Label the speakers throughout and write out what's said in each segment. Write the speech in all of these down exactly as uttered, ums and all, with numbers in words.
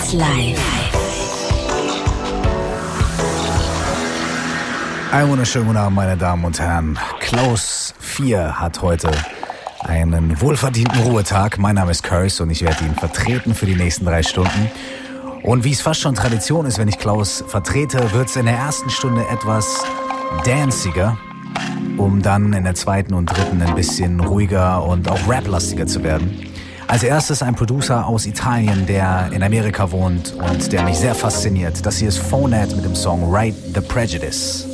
Speaker 1: Dance live.
Speaker 2: Einen wunderschönen guten Abend, meine Damen und Herren. Klaus vier hat heute einen wohlverdienten Ruhetag. Mein Name ist Curse und ich werde ihn vertreten für die nächsten drei Stunden. Und wie es fast schon Tradition ist, wenn ich Klaus vertrete, wird es in der ersten Stunde etwas danciger, um dann in der zweiten und dritten ein bisschen ruhiger und auch rap-lastiger zu werden. Als erstes ein Producer aus Italien, der in Amerika wohnt und der mich sehr fasziniert. Das hier ist Phonet mit dem Song Right the Prejudice.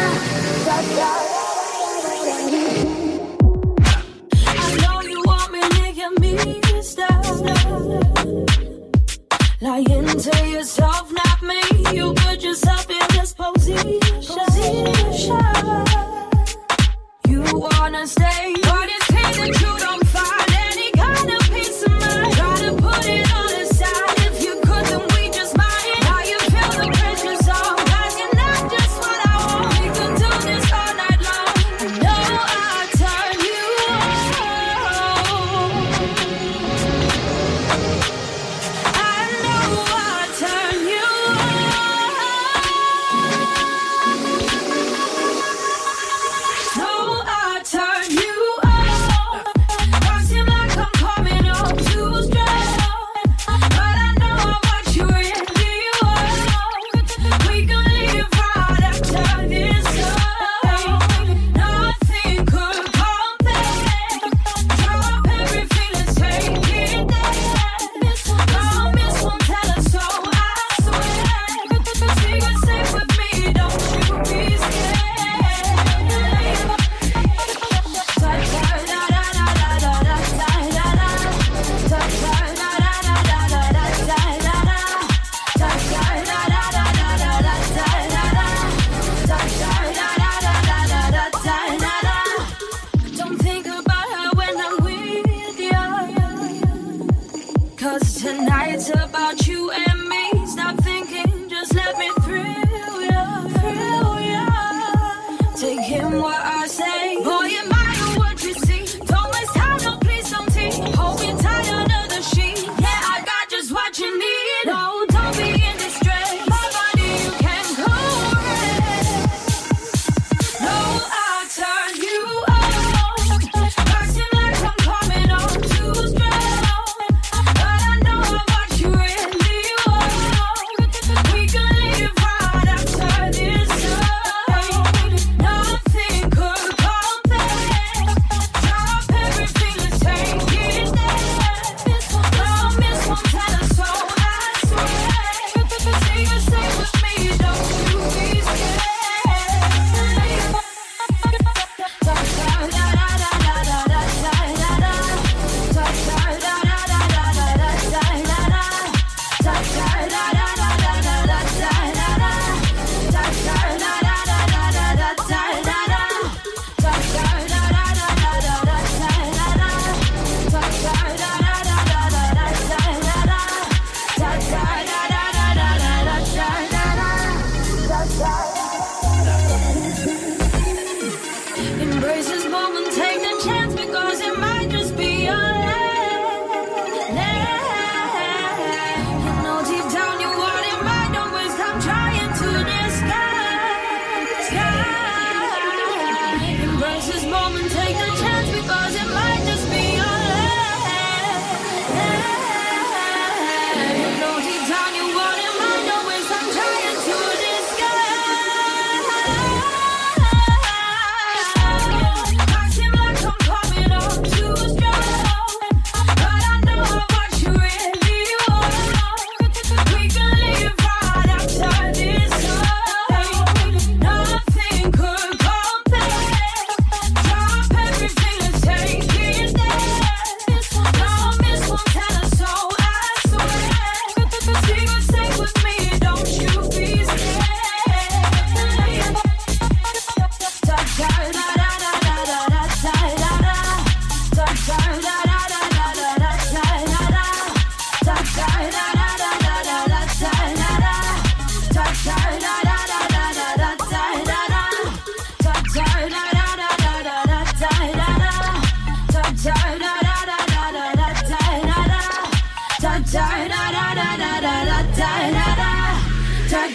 Speaker 3: I know you want me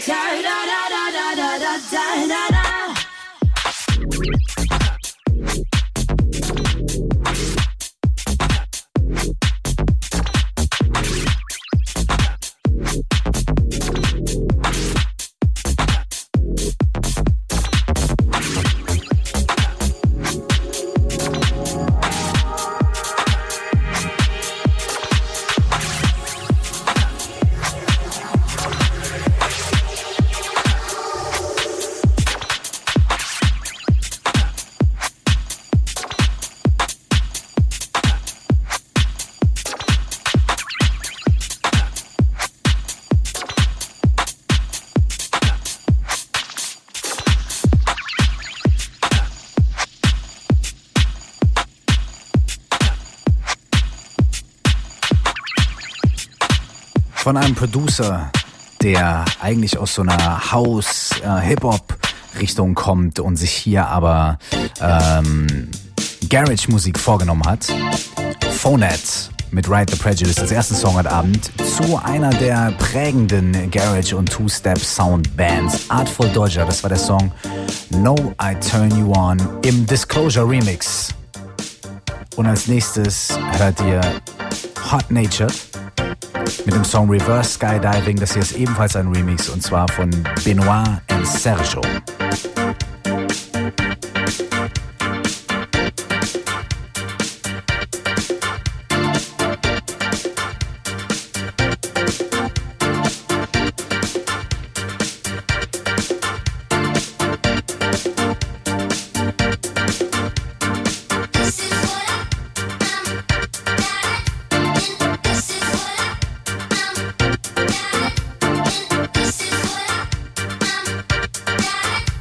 Speaker 2: Von einem Producer, der eigentlich aus so einer House-Hip-Hop-Richtung kommt und sich hier aber ähm, Garage-Musik vorgenommen hat. Phonet mit Ride the Prejudice als ersten Song heute Abend zu einer der prägenden Garage- und Two-Step-Sound-Bands, Artful Dodger. Das war der Song No I Turn You On im Disclosure Remix. Und als nächstes hört ihr Hot Natured mit dem Song Reverse Skydiving. Das hier ist ebenfalls ein Remix und zwar von Benoit und Sergio.
Speaker 1: This is what I'm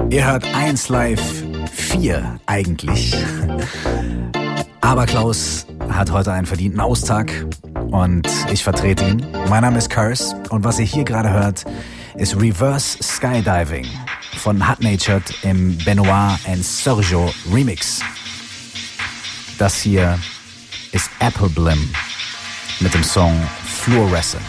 Speaker 2: Ihr hört eins Live vier eigentlich. Aber Klaus hat heute einen verdienten Austag und ich vertrete ihn. Mein Name ist Curse und was ihr hier gerade hört, ist Reverse Skydiving von Hot Natured im Benoit and Sergio Remix. Das hier ist Apple Blim mit dem Song Fluorescent.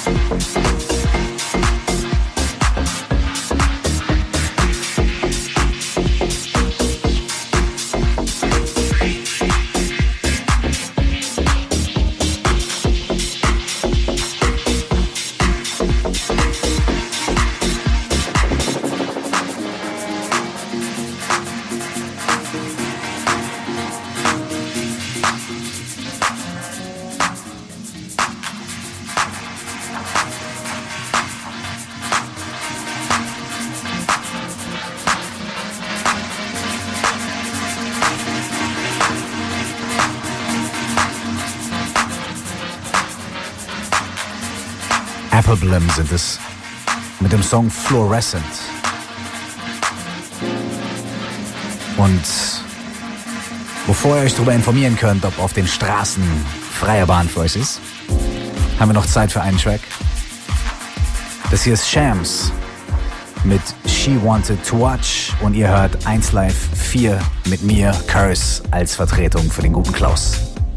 Speaker 2: Appleblim sind es mit dem Song Fluorescent. Und bevor ihr euch darüber informieren könnt, ob auf den Straßen freie Bahn für euch ist, haben wir noch Zeit für einen Track. Das hier ist Shams mit She Wanted to Watch und ihr hört eins Live vier mit mir, Curse, als Vertretung für den guten Klaus.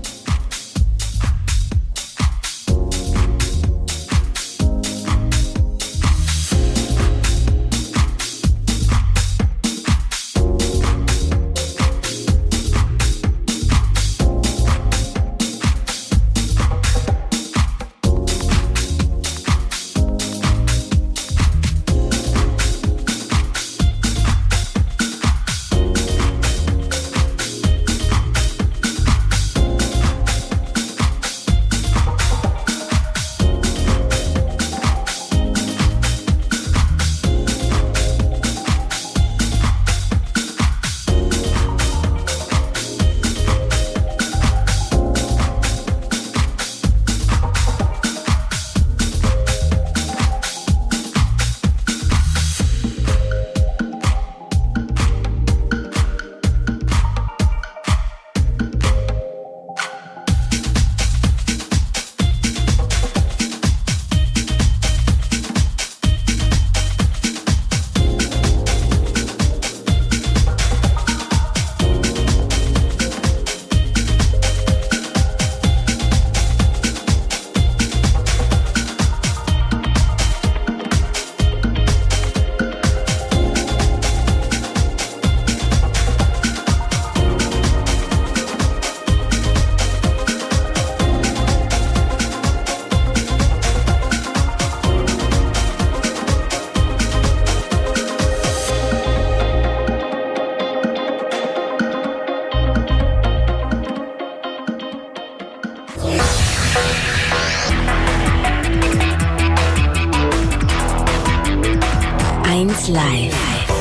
Speaker 1: Live.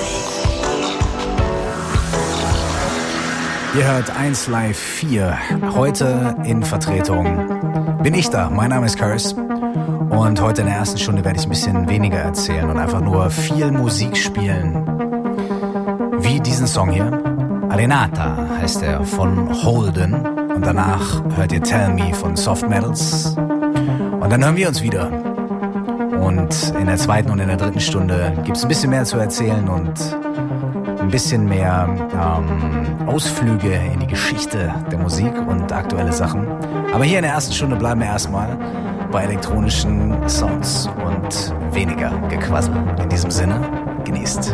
Speaker 2: Ihr hört eins Live vier. Heute in Vertretung bin ich da. Mein Name ist Curse. Und heute in der ersten Stunde werde ich ein bisschen weniger erzählen und einfach nur viel Musik spielen. Wie diesen Song hier. Arenata heißt er, von Holden. Und danach hört ihr Tell Me von Soft Metals. Und dann hören wir uns wieder. Und in der zweiten und in der dritten Stunde gibt es ein bisschen mehr zu erzählen und ein bisschen mehr ähm, Ausflüge in die Geschichte der Musik und aktuelle Sachen. Aber hier in der ersten Stunde bleiben wir erstmal bei elektronischen Sounds und weniger Gequassel. In diesem Sinne, genießt.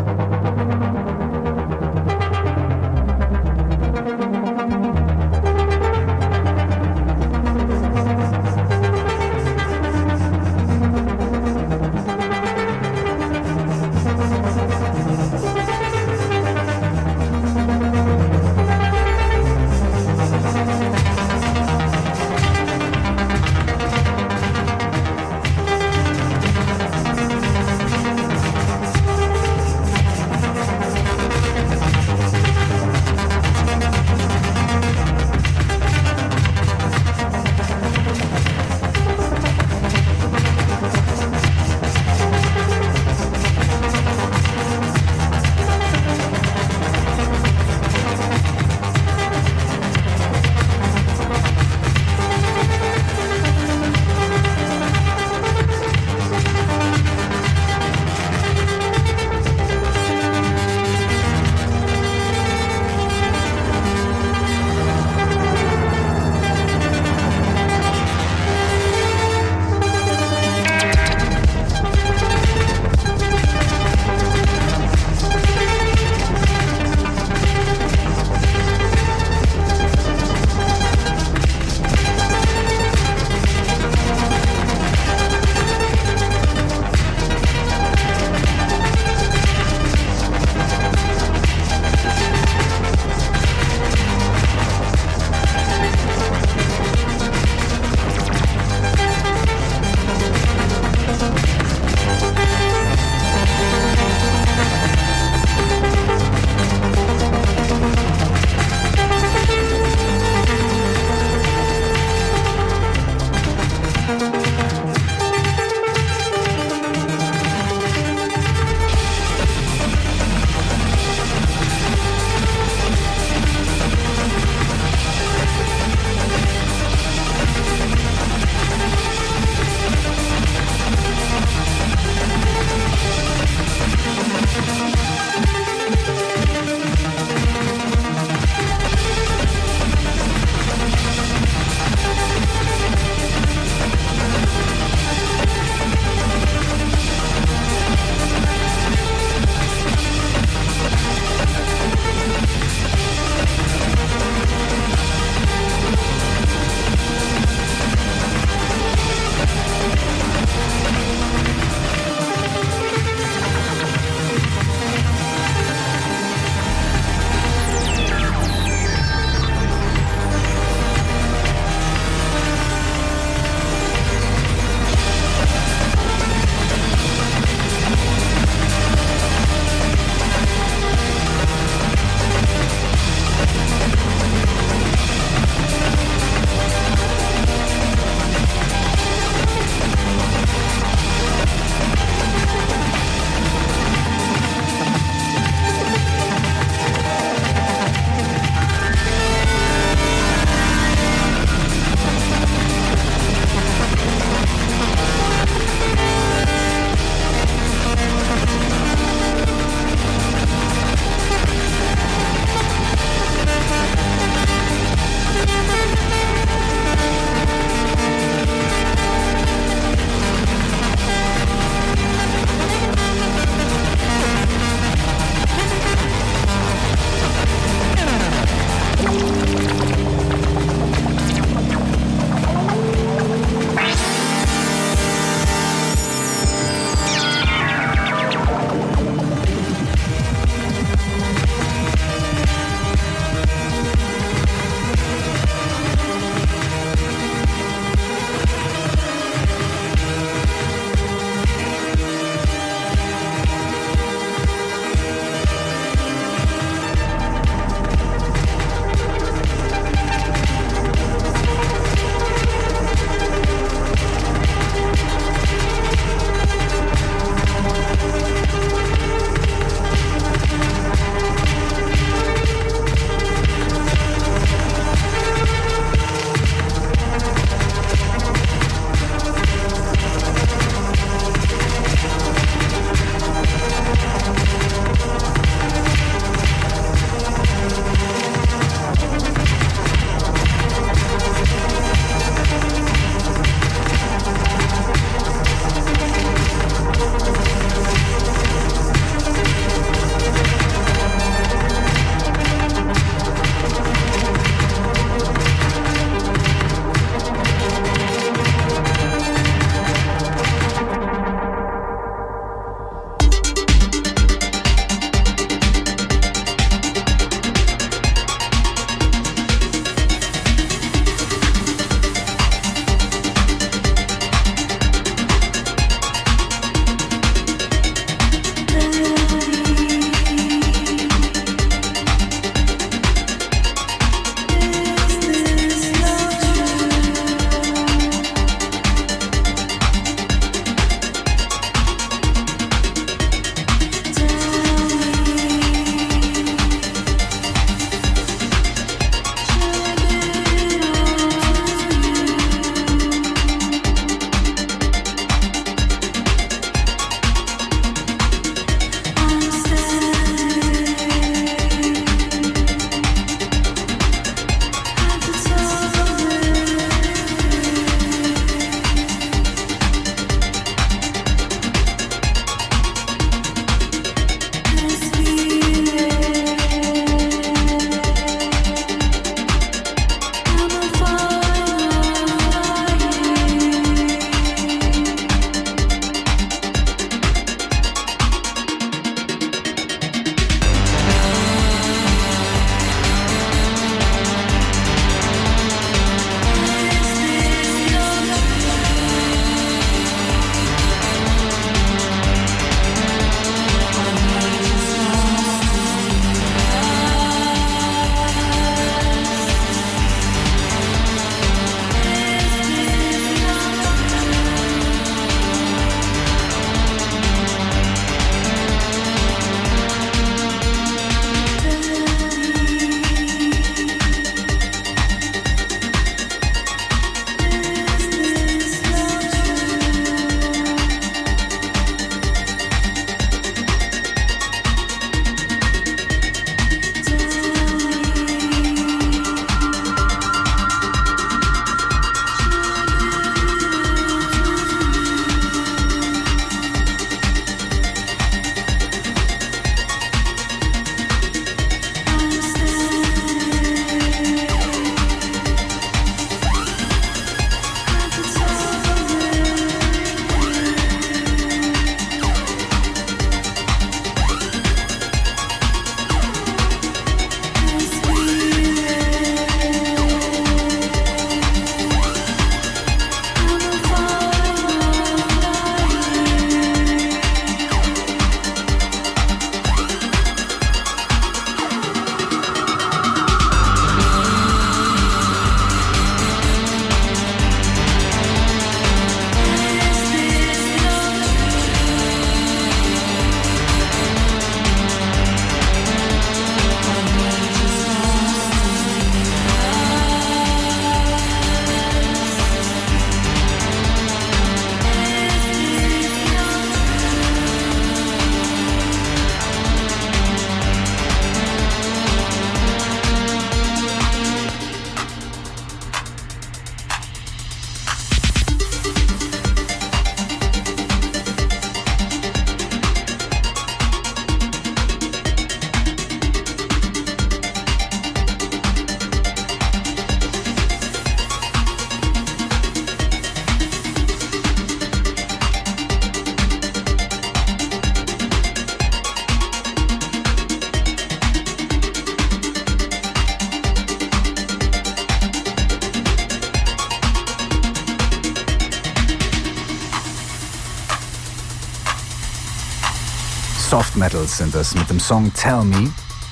Speaker 2: Soft Metals sind es mit dem Song Tell Me.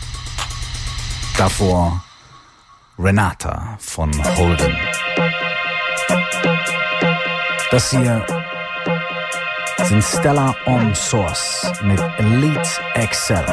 Speaker 2: Davor Renata von Holden. Das hier sind Stella on Source mit Elite Excel.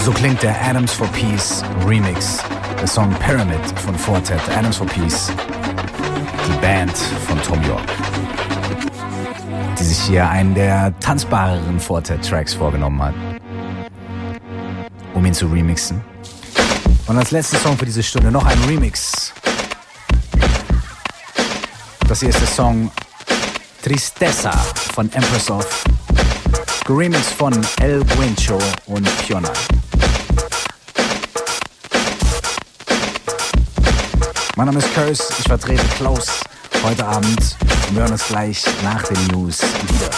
Speaker 2: So klingt der Atoms for Peace Remix, der Song Pyramid von Fortet. Atoms for Peace, die Band von Tom York, die sich hier einen der tanzbareren Fortet-Tracks vorgenommen hat, um ihn zu remixen. Und als letzter Song für diese Stunde noch ein Remix. Das hier ist der Song Tristeza von Empress of, geremixed von El Guincho und Piona. Mein Name ist Curse, ich vertrete Klaus heute Abend und wir hören uns gleich nach den News wieder.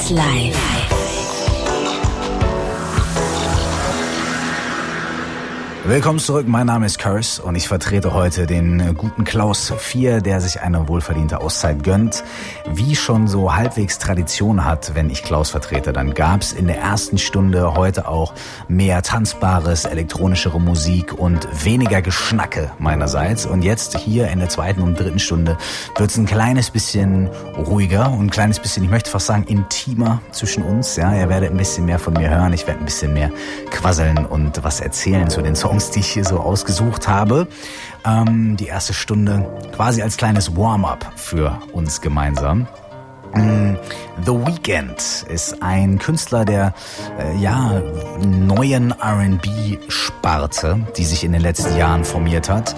Speaker 1: eins Live.
Speaker 2: Willkommen zurück, mein Name ist Curse und ich vertrete heute den guten Klaus vier, der sich eine wohlverdiente Auszeit gönnt. Wie schon so halbwegs Tradition hat, wenn ich Klaus vertrete, dann gab's in der ersten Stunde heute auch mehr tanzbares, elektronischere Musik und weniger Geschnacke meinerseits. Und jetzt hier in der zweiten und dritten Stunde wird's ein kleines bisschen ruhiger und ein kleines bisschen, ich möchte fast sagen, intimer zwischen uns. Ja, ihr werdet ein bisschen mehr von mir hören, ich werde ein bisschen mehr quasseln und was erzählen zu den Songs, die ich hier so ausgesucht habe. Ähm, die erste Stunde quasi als kleines Warm-up für uns gemeinsam. The Weeknd ist ein Künstler der äh, ja, neuen R and B-Sparte, die sich in den letzten Jahren formiert hat.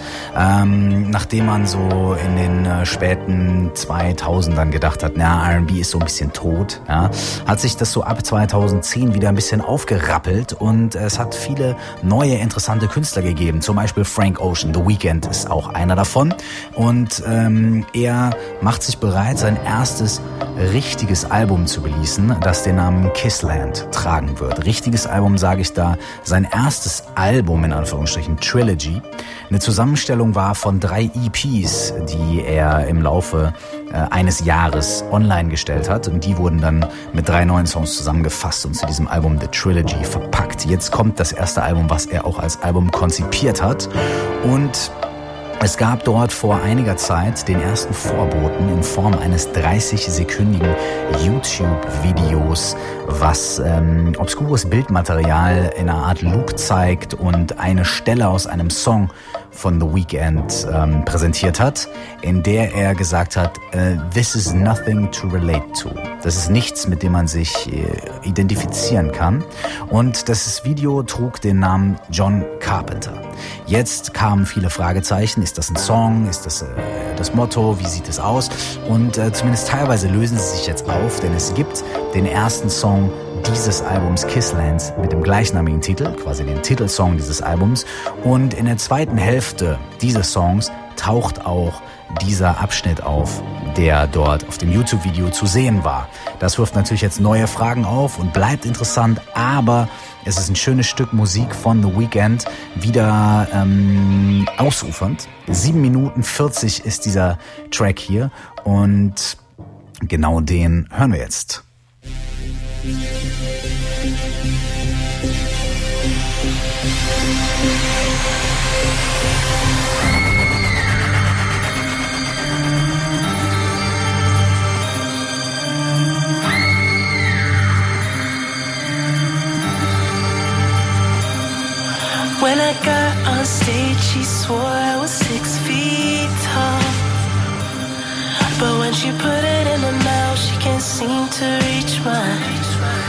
Speaker 2: Ähm, nachdem man so in den äh, späten zweitausendern gedacht hat, na, R and B ist so ein bisschen tot, ja, hat sich das so ab zweitausendzehn wieder ein bisschen aufgerappelt und es hat viele neue interessante Künstler gegeben. Zum Beispiel Frank Ocean, The Weeknd ist auch einer davon. Und ähm, er macht sich bereit, sein erstes richtiges Album zu releasen, das den Namen Kissland tragen wird. Richtiges Album sage ich da, sein erstes Album in Anführungsstrichen, Trilogy. Eine Zusammenstellung war von drei E Ps, die er im Laufe äh, eines Jahres online gestellt hat und die wurden dann mit drei neuen Songs zusammengefasst und zu diesem Album The Trilogy verpackt. Jetzt kommt das erste Album, was er auch als Album konzipiert hat und es gab dort vor einiger Zeit den ersten Vorboten in Form eines dreißig-sekündigen YouTube-Videos, was ähm, obskures Bildmaterial in einer Art Loop zeigt und eine Stelle aus einem Song von The Weeknd ähm, präsentiert hat, in der er gesagt hat, äh, this is nothing to relate to. Das ist nichts, mit dem man sich äh, identifizieren kann. Und das Video trug den Namen John Carpenter. Jetzt kamen viele Fragezeichen. Ist das ein Song? Ist das äh, das Motto? Wie sieht es aus? Und äh, zumindest teilweise lösen sie sich jetzt auf, denn es gibt den ersten Song dieses Albums Kissland mit dem gleichnamigen Titel, quasi den Titelsong dieses Albums. Und in der zweiten Hälfte dieses Songs taucht auch dieser Abschnitt auf, der dort auf dem YouTube-Video zu sehen war. Das wirft natürlich jetzt neue Fragen auf und bleibt interessant, aber es ist ein schönes Stück Musik von The Weeknd, wieder ähm, ausufernd. sieben Minuten vierzig ist dieser Track hier und genau den hören wir jetzt.
Speaker 3: When I got on stage, she swore I was six feet tall. But when she put it in her mouth, she can't seem to reach mine.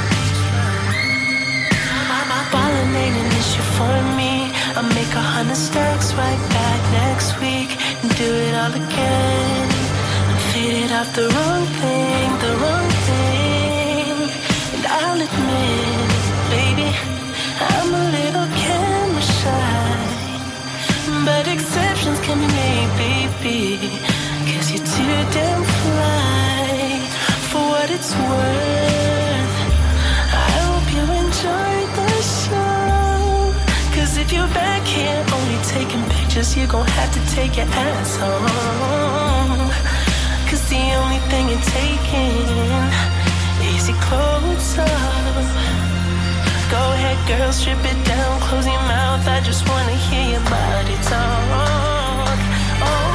Speaker 3: Ballin' ain't an issue for me. I'll make a hundred stacks right back next week and do it all again. I'm faded off the wrong thing, the wrong thing. And I'll admit, baby, I'm a little camera shy. But exceptions can be made, baby, 'cause you're too damn fly. For what it's worth, I hope you enjoyed the show. 'Cause if you're back here only taking pictures, you're gon' have to take your ass home. 'Cause the only thing you're taking is your clothes off. Go ahead, girl, strip it down, close your mouth. I just wanna hear your body talk. Oh.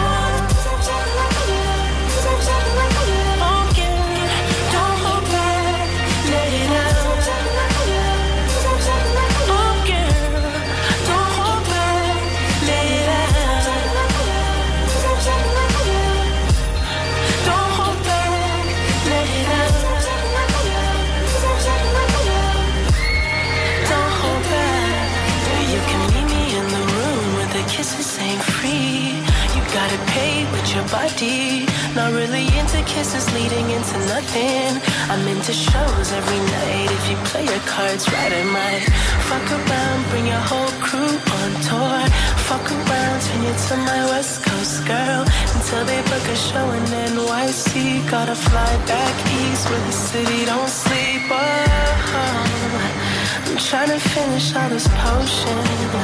Speaker 3: Kisses ain't free. You gotta pay with your body. Not really into kisses leading into nothing. I'm into shows every night. If you play your cards right, I might fuck around, bring your whole crew on tour. Fuck around, turn you to my West Coast girl, and till they book a show in N Y C. Gotta fly back east where the city don't sleep. Oh, I'm trying to finish all this potion.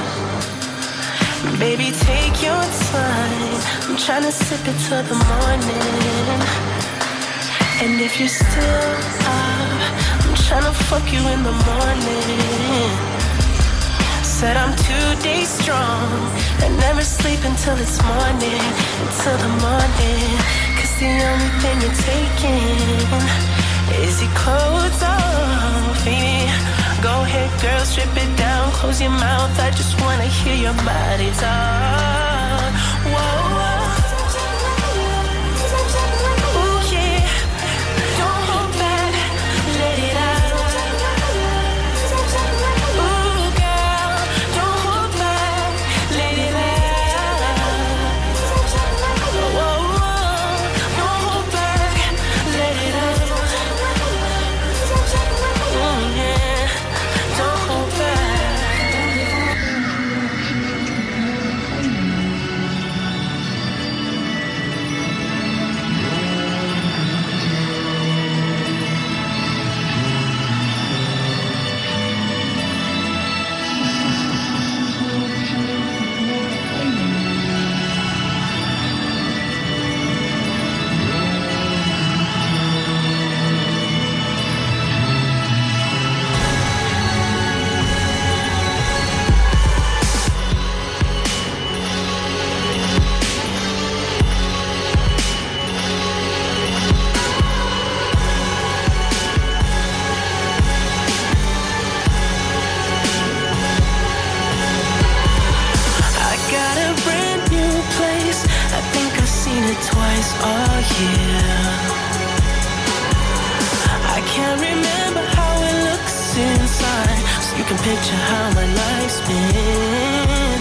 Speaker 3: Baby, take your time. I'm trying to sip it till the morning. And if you're still up, I'm trying to fuck you in the morning. Said I'm two days strong and never sleep until it's morning, until the morning. Cause the only thing you're taking is your clothes off, baby. Go ahead, girl, strip it down, close your mouth. I just wanna hear your body talk. Whoa, whoa. Ooh, yeah. Don't hold back, let it out. Ooh, girl, don't hold back, let it out. Whoa, whoa. Don't hold back, let it out. Ooh, yeah. Don't hold back. Twice, oh yeah. I can't remember how it looks inside, so you can picture how my life's been.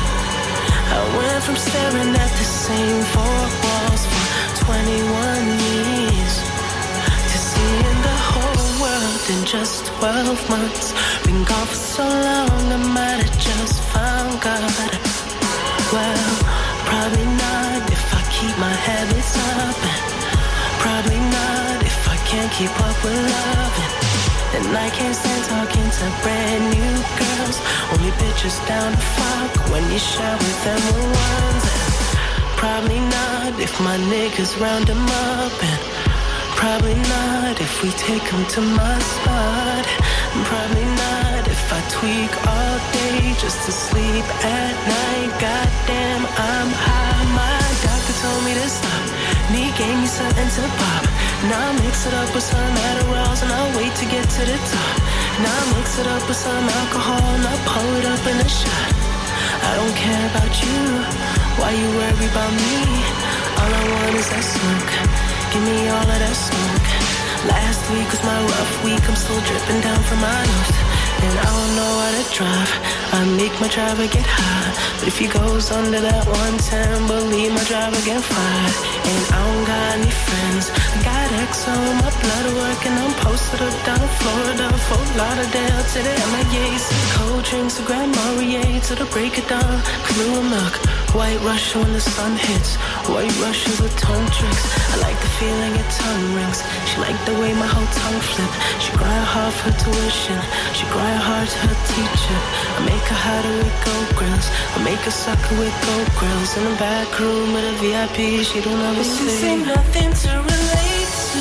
Speaker 3: I went from staring at the same four walls for twenty-one years to seeing the whole world in just twelve months. Been gone for so long, I might have just found God. Well, probably not if I keep my habits up, and probably not if I can't keep up with loving. And I can't stand talking to brand new girls, only bitches down to fuck when you shower them with ones. And probably not if my niggas round them up, and probably not if we take them to my spot. And probably not if I tweak all day just to sleep at night. Goddamn, I'm high, my doctor told me to stop, and he gave me something to pop. Now I mix it up with some Adderalls and I'll wait to get to the top. Now I mix it up with some alcohol and I'll pour it up in a shot. I don't care about you, why you worry about me? All I want is that smoke, give me all of that smoke. Last week was my rough week, I'm still dripping down from my nose. And I don't know how to drive, I make my driver get high. But if he goes under that one ten, believe my driver get fired. And I don't got any friends, I got X on my blood work, and I'm posted up down in Florida, Fort Lauderdale to the M I As. Cold drinks, a Grand Marnier to the break of dawn. Blue milk, White Russian when the sun hits, White Russians with tongue tricks. I like the feeling your tongue rings, she like the way my whole tongue flip. She grind hard for tuition, she grind hard to her teacher. I make her hotter with gold grills, I make her sucker with gold grills. In the back room with a V I P, she don't ever sleep. This ain't nothing to relate to,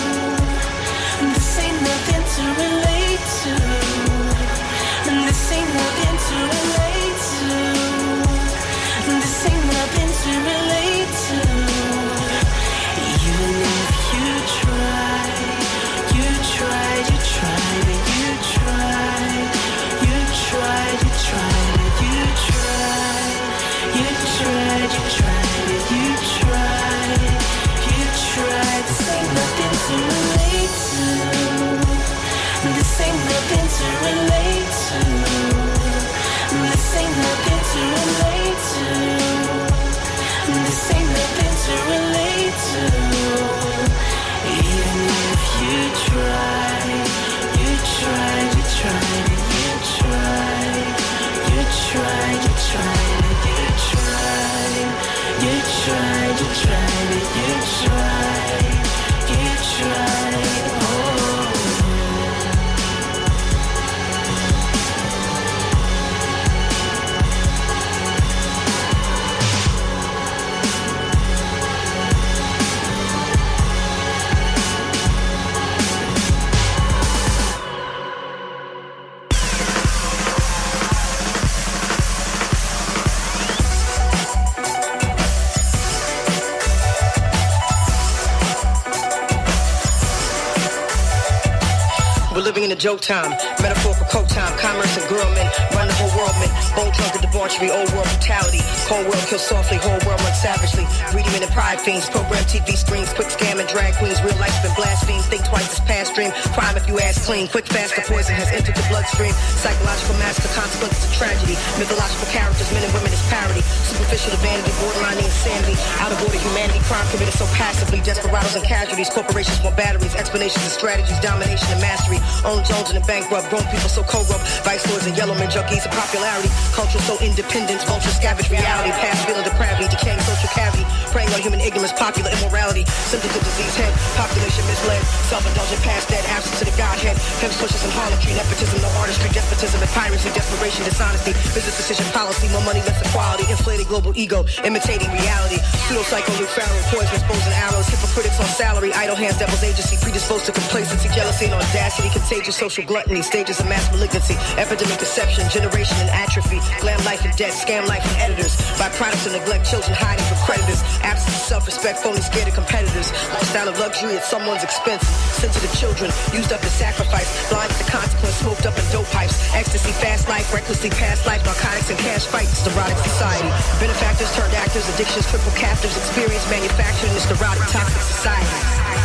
Speaker 3: this ain't nothing to relate to, and this ain't nothing to relate to, this ain't nothing to relate to. Even if you try, you tried, you tried, you tried, you tried, you tried, you tried, you tried, you tried, you tried, you tried. tried, you tried it, you tried, you tried, oh.
Speaker 4: Living in a joke time, metaphorical coke time, commerce and girl men, run the whole world men, bone drunk and debauchery, old world brutality, cold world kill softly, whole world run savagely, greedy men and pride fiends, program T V screens, quick scam and drag queens, real life's been blasphemed, think twice as past dream, crime if you ask clean, quick fast the poison has entered the bloodstream, psychological master, consequences of tragedy, mythological characters, men and women is parody, superficial to vanity, borderline the insanity, out of order humanity, crime committed so passively, desperados and casualties, corporations want batteries, explanations and strategies, domination and mastery, own Jones and the bankrupt, grown people so corrupt, vice lords and yellow men junkies of popularity, culture so independent, vulture scavenge reality, past feeling depravity, decaying social cavity, preying on human ignorance, popular immorality, symptoms of disease head, population misled, self-indulgent past dead, absence to the godhead, pimps, switches and harlotry, nepotism, no artistry, despotism and piracy, desperation, dishonesty, business decision policy, more money, less equality, inflated global ego, imitating reality, pseudo-psycho, Luke Farrell, poison, exposing arrows, hypocritics on salary, idle hands, devil's agency, predisposed to complacency, jealousy and audacity, contagious social gluttony, stages of mass malignancy, epidemic deception, generation and atrophy, glam life and debt, scam life and editors, byproducts of neglect, children hiding from creditors, absence of self-respect, phony scared of competitors, lifestyle of luxury at someone's expense, sensitive children, used up as sacrifice, blind to the consequence, smoked up in dope pipes, ecstasy, fast life, recklessly past life, narcotics and cash fights, neurotic society, benefactors turned actors, addictions, triple captives, experience manufactured in this neurotic, toxic society.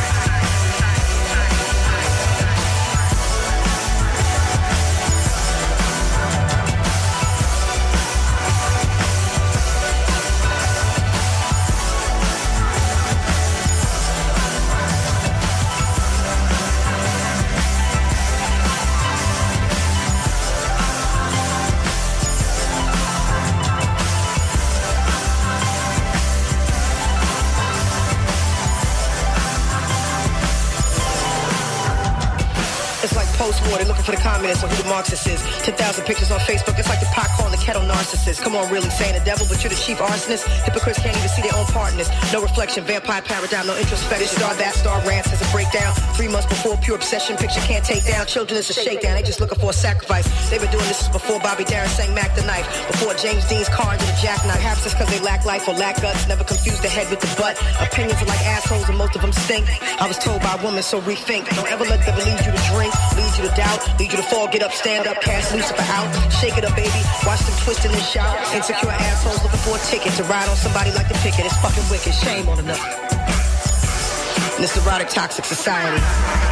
Speaker 4: Post-war, they're looking for the communists or who the Marxist is. ten thousand pictures on Facebook, it's like the pot calling the kettle narcissist. Come on, really, saying the devil, but you're the chief arsonist. Hypocrites can't even see their own part in this. No reflection, vampire paradigm, no introspection. Star that, star rants as a breakdown. Three months before, pure obsession, picture can't take down. Children, it's a shakedown, they just looking for a sacrifice. They've been doing this since before Bobby Darin sang Mac the Knife. Before James Dean's car into the jackknife. Perhaps it's cause they lack life or lack guts. Never confuse the head with the butt. Opinions are like assholes and most of them stink. I was told by a woman, so rethink. Don't ever let them lead you to drink, lead you to doubt, lead you to fall, get up, stand up, cast Lucifer out. Shake it up, baby, watch them twist and then shout. Insecure assholes looking for a ticket to ride on somebody like the picket. It's fucking wicked, shame on enough. In this erotic, toxic society.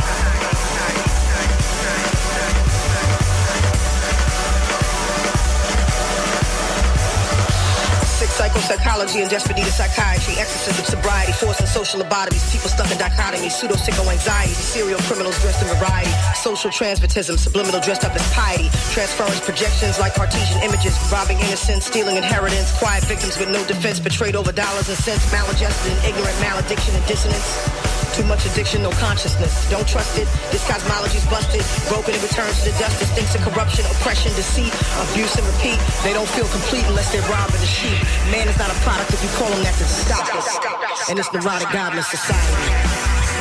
Speaker 4: Psychopsychology and desperate need of psychiatry, exorcism, sobriety, forcing social lobotomies, people stuck in dichotomy, pseudo-sicko anxiety, serial criminals dressed in variety, social transvestism, subliminal dressed up as piety, transference projections like Cartesian images, robbing innocence, stealing inheritance, quiet victims with no defense, betrayed over dollars and cents, maladjusted and ignorant, malediction and dissonance. Too much addiction, no consciousness. Don't trust it. This cosmology's busted. Broken and returns to the dust. Instincts of corruption, oppression, deceit, abuse and repeat. They don't feel complete unless they're robbing the sheep. Man is not a product if you call him that to stop us. And it's neurotic, godless society.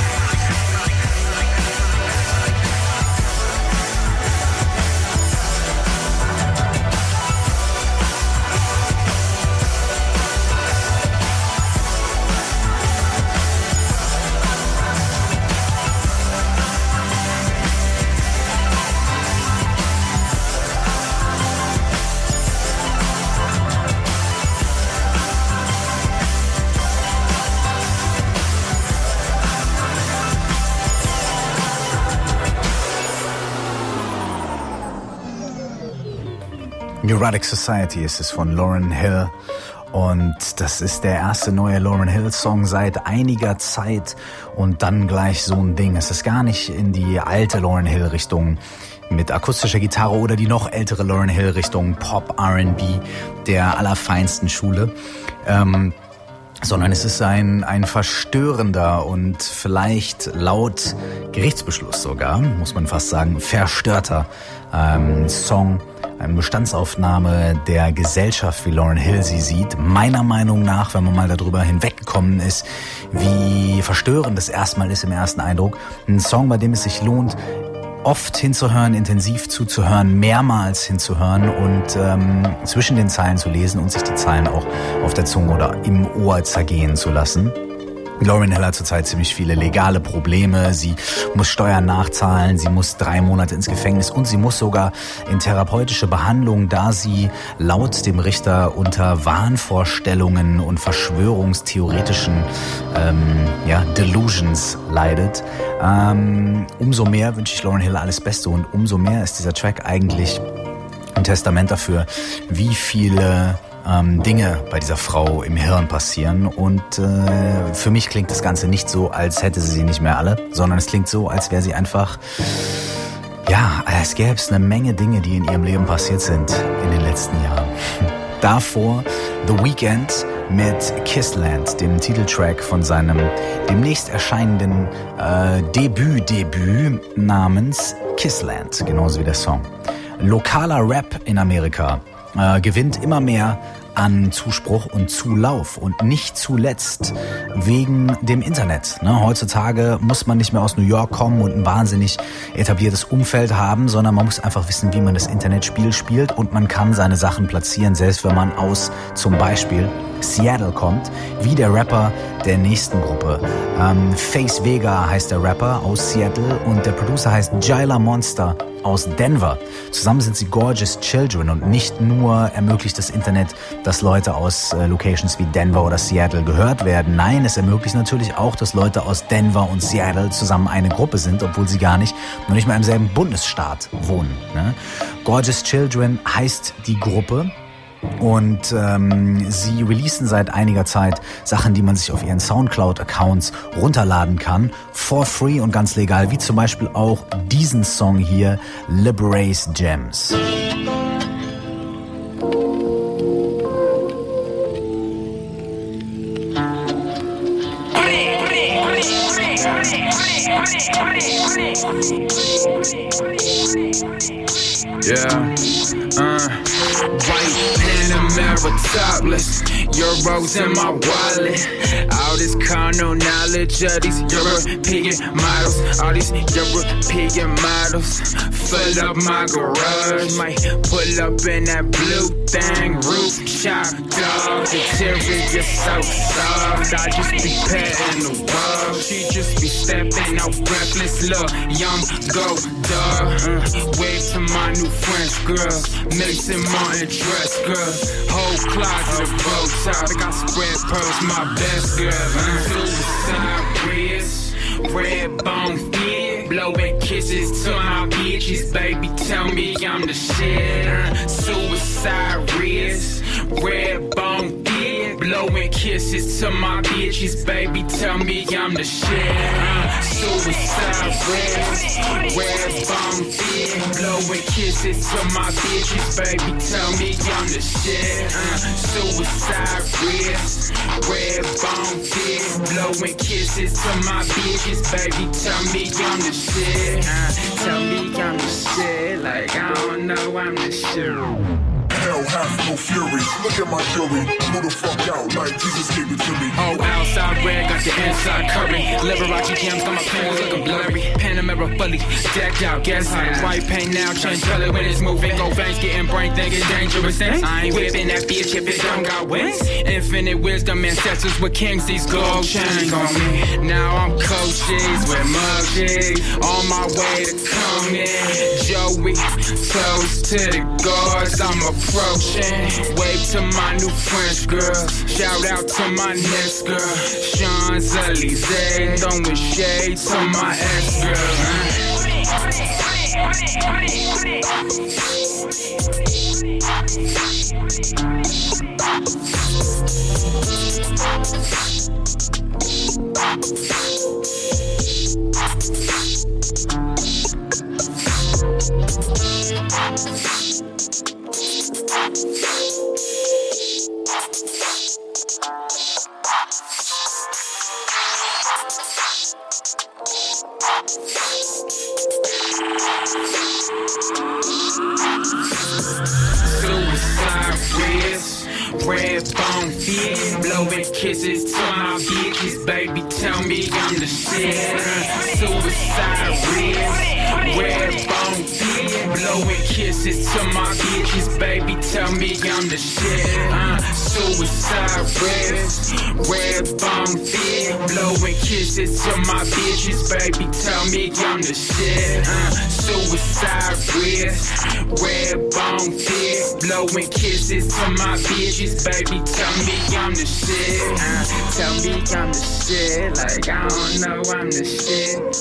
Speaker 2: Neurotic Society ist es von Lauryn Hill und das ist der erste neue Lauryn Hill Song seit einiger Zeit und dann gleich so ein Ding. Es ist gar nicht in die alte Lauryn Hill Richtung mit akustischer Gitarre oder die noch ältere Lauryn Hill Richtung Pop R and B der allerfeinsten Schule. Ähm, sondern es ist ein, ein verstörender und vielleicht laut Gerichtsbeschluss sogar, muss man fast sagen, verstörter ähm, Song, eine Bestandsaufnahme der Gesellschaft, wie Lauryn Hill sie sieht. Meiner Meinung nach, wenn man mal darüber hinweggekommen ist, wie verstörend das erstmal ist im ersten Eindruck, ein Song, bei dem es sich lohnt, oft hinzuhören, intensiv zuzuhören, mehrmals hinzuhören und ähm, zwischen den Zeilen zu lesen und sich die Zeilen auch auf der Zunge oder im Ohr zergehen zu lassen. Lauryn Hill hat zurzeit ziemlich viele legale Probleme. Sie muss Steuern nachzahlen, sie muss drei Monate ins Gefängnis und sie muss sogar in therapeutische Behandlung, da sie laut dem Richter unter Wahnvorstellungen und verschwörungstheoretischen ähm, ja, Delusions leidet. Ähm, umso mehr wünsche ich Lauryn Hill alles Beste und umso mehr ist dieser Track eigentlich ein Testament dafür, wie viele Ähm, Dinge bei dieser Frau im Hirn passieren und äh, für mich klingt das Ganze nicht so, als hätte sie sie nicht mehr alle, sondern es klingt so, als wäre sie einfach, ja, als gäbe es eine Menge Dinge, die in ihrem Leben passiert sind in den letzten Jahren. Davor The Weeknd mit Kissland, dem Titeltrack von seinem demnächst erscheinenden äh, Debüt-Debüt namens Kissland, genauso wie der Song. Lokaler Rap in Amerika äh, gewinnt immer mehr an Zuspruch und Zulauf und nicht zuletzt wegen dem Internet. Ne? Heutzutage muss man nicht mehr aus New York kommen und ein wahnsinnig etabliertes Umfeld haben, sondern man muss einfach wissen, wie man das Internetspiel spielt und man kann seine Sachen platzieren, selbst wenn man aus zum Beispiel Seattle kommt, wie der Rapper der nächsten Gruppe. Ähm, Face Vega heißt der Rapper aus Seattle und der Producer heißt Jyla Monster aus Denver. Zusammen sind sie Gorgeous Children und nicht nur ermöglicht das Internet, dass Leute aus äh, Locations wie Denver oder Seattle gehört werden. Nein, es ermöglicht natürlich auch, dass Leute aus Denver und Seattle zusammen eine Gruppe sind, obwohl sie gar nicht, noch nicht mal im selben Bundesstaat wohnen. Ne? Gorgeous Children heißt die Gruppe. Und ähm, sie releasen seit einiger Zeit Sachen, die man sich auf ihren Soundcloud-Accounts runterladen kann, for free und ganz legal, wie zum Beispiel auch diesen Song hier, Liberace Gems.
Speaker 5: Yeah, uh, white Panamera topless, euros in my wallet. All this carnal knowledge of these European models, all these European models, fill up my garage. Might pull up in that blue thing, roof chop dog. Interior so soft, I just be patting the wall. She just be stepping out breathless, look, young go dog. Uh, wave to my new French girls, Mason Martin dress girls, whole closet of Botox. I got spread pearls, my best girl. Uh, suicide wrist, red bone fit, blowing kisses to my bitches. Baby, tell me I'm the shit. Uh, suicide wrist, red bone fit, blowing kisses to my bitches. Baby, tell me I'm the shit. Uh, suicide wrist, red bone fit, blowing kisses to my bitches. Baby, tell me I'm the shit. Uh, suicide wrist, red bone fit, blowing kisses to my bitches. Baby, tell me I'm the shit. Uh, tell me I'm the shit. Like I don't know I'm the shit.
Speaker 6: Hell have no fury. Look at my jury. Blew the fuck out like Jesus gave it to me.
Speaker 5: Oh, outside red, got the inside curry. Liberace gems, got my fingers looking blurry. Panamera fully decked out, gas hot. White paint now, change color when it's moving. Go veins, getting brain thinking dangerous things. I ain't whipping that bitch if it don't got wings. Infinite wisdom, ancestors with kings, these gold chains on me. Now I'm coaches with mug jigs, on my way to come in. Joey, close to the guards, I'm approaching. Wave to my new French girl, shout out to my next girl. Champs-Elysees, throwing shade to my ex-girl. Suicide wrist, red bone feet, blowing kisses to my bitches, baby, tell me I'm the shit. Suicide wrist, red bone feet, blowing kisses to my bitches, baby, tell me I'm the shit. Uh, suicide wrist, red bone feet, blowing kisses to my bitches, baby, tell me I'm the shit. Uh, suicide wrist, red bone feet, blowing kisses to my bitches, baby, tell me I'm the shit. Uh, tell me I'm the shit, like I don't know I'm the shit.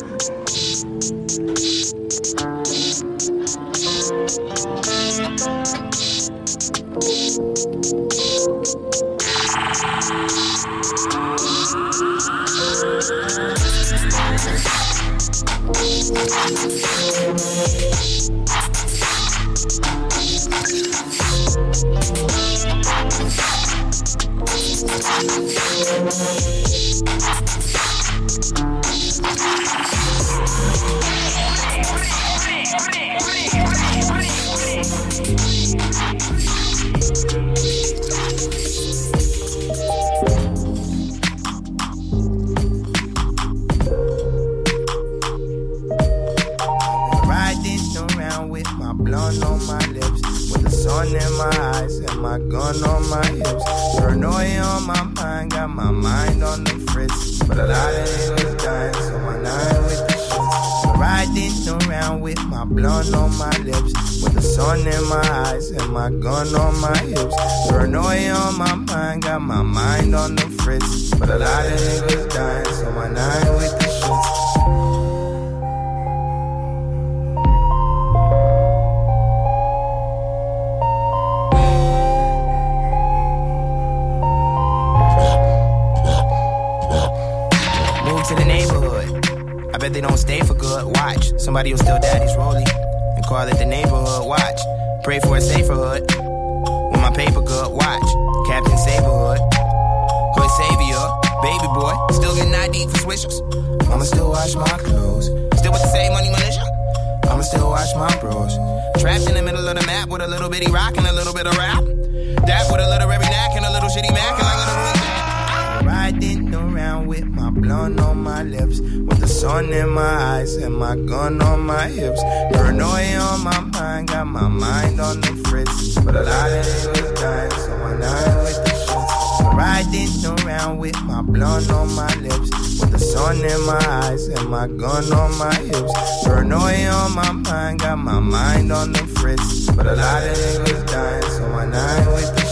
Speaker 7: Somebody will steal daddy's rollie and call it the neighborhood. Watch, pray for a safer hood. With my paper good, watch, Captain Saberhood, hood savior, baby boy, still getting I D for swishers. I'ma still wash my clothes, still with the same money militia. I'ma still wash my bros. Trapped in the middle of the map with a little bitty rock and a little bit of rap. Dap with a literary knack and a little shitty mac and like a little. Riding around with my blunt on my lips, with the sun in my eyes and my gun on my hips. Paranoia on my mind, got my mind on the fritz. But a lot of niggas dying, so I'm not with the shit. Riding around with my blunt on my lips, with the sun in my eyes and my gun on my hips. Paranoia on my mind, got my mind on the fritz. But a lot of niggas dying, so I'm not with the shit.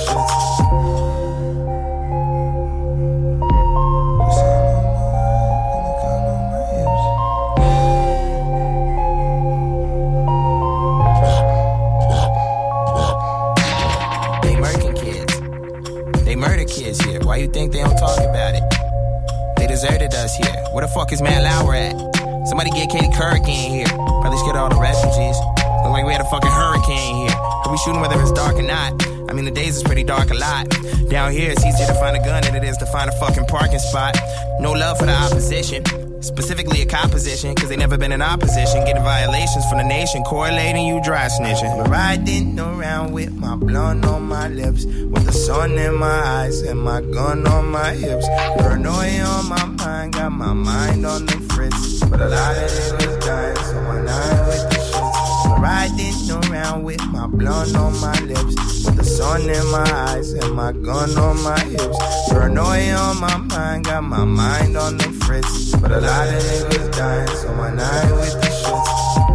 Speaker 7: Why you think they don't talk about it? They deserted us here. Where the fuck is Matt Lauer at? Somebody get Katie Couric in here. Probably scared of all the refugees. Look like we had a fucking hurricane here. Could we shoot them whether it's dark or not? I mean, the days is pretty dark a lot. Down here, it's easier to find a gun than it is to find a fucking parking spot. No love for the opposition. Specifically a composition, cause they never been in opposition. Getting violations from the nation, correlating you dry snitching. But riding around with my blunt on my lips, with the sun in my eyes and my gun on my hips. Paranoia on my mind, got my mind on the fritz. But a lot of niggas dying, so I'm not with the shit. But riding around with my blunt on my lips, with the sun in my eyes and my gun on my hips. Paranoia on my mind, got my mind on the fritz. But a lot of niggas dying, so I'm not with the shit.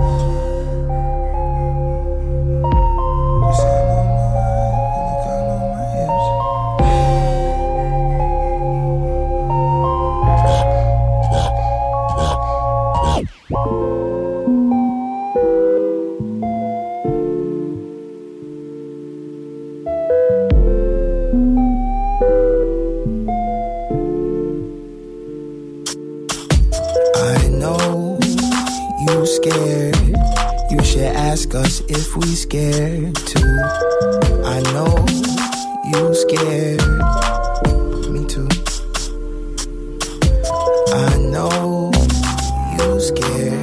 Speaker 7: Ask us if we scared too. I know you scared. Me too. I know you scared.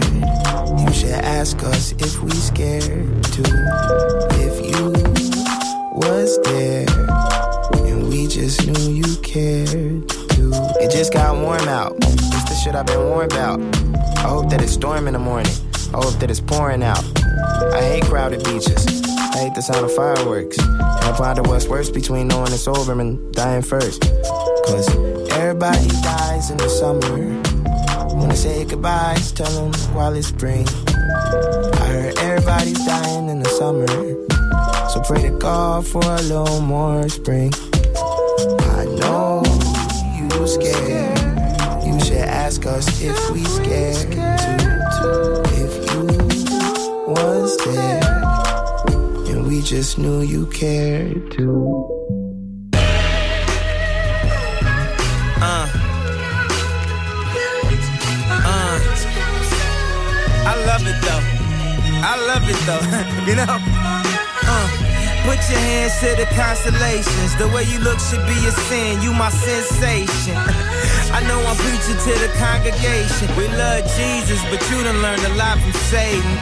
Speaker 7: ask us if we scared too. If you was there and we just knew you cared too. It just got warm out. It's the shit I've been warned about. I hope that it's storm in the morning. I hope that it's pouring out. I hate crowded beaches. I hate the sound of fireworks. And I ponder what's worse between knowing it's over and dying first. Cause everybody dies in the summer. Wanna say goodbyes, tell them while it's spring. I heard everybody's dying in the summer. So pray to God for a little more spring. I know you scared. You should ask us if we scared too. If you was there and we just knew you cared too. Uh. Uh. I love it though. I love it though. You know? Uh. Put your hands to the constellations. The way you look should be a sin. You my sensation. I know I'm preaching to the congregation. We love Jesus, but you done learned a lot from Satan.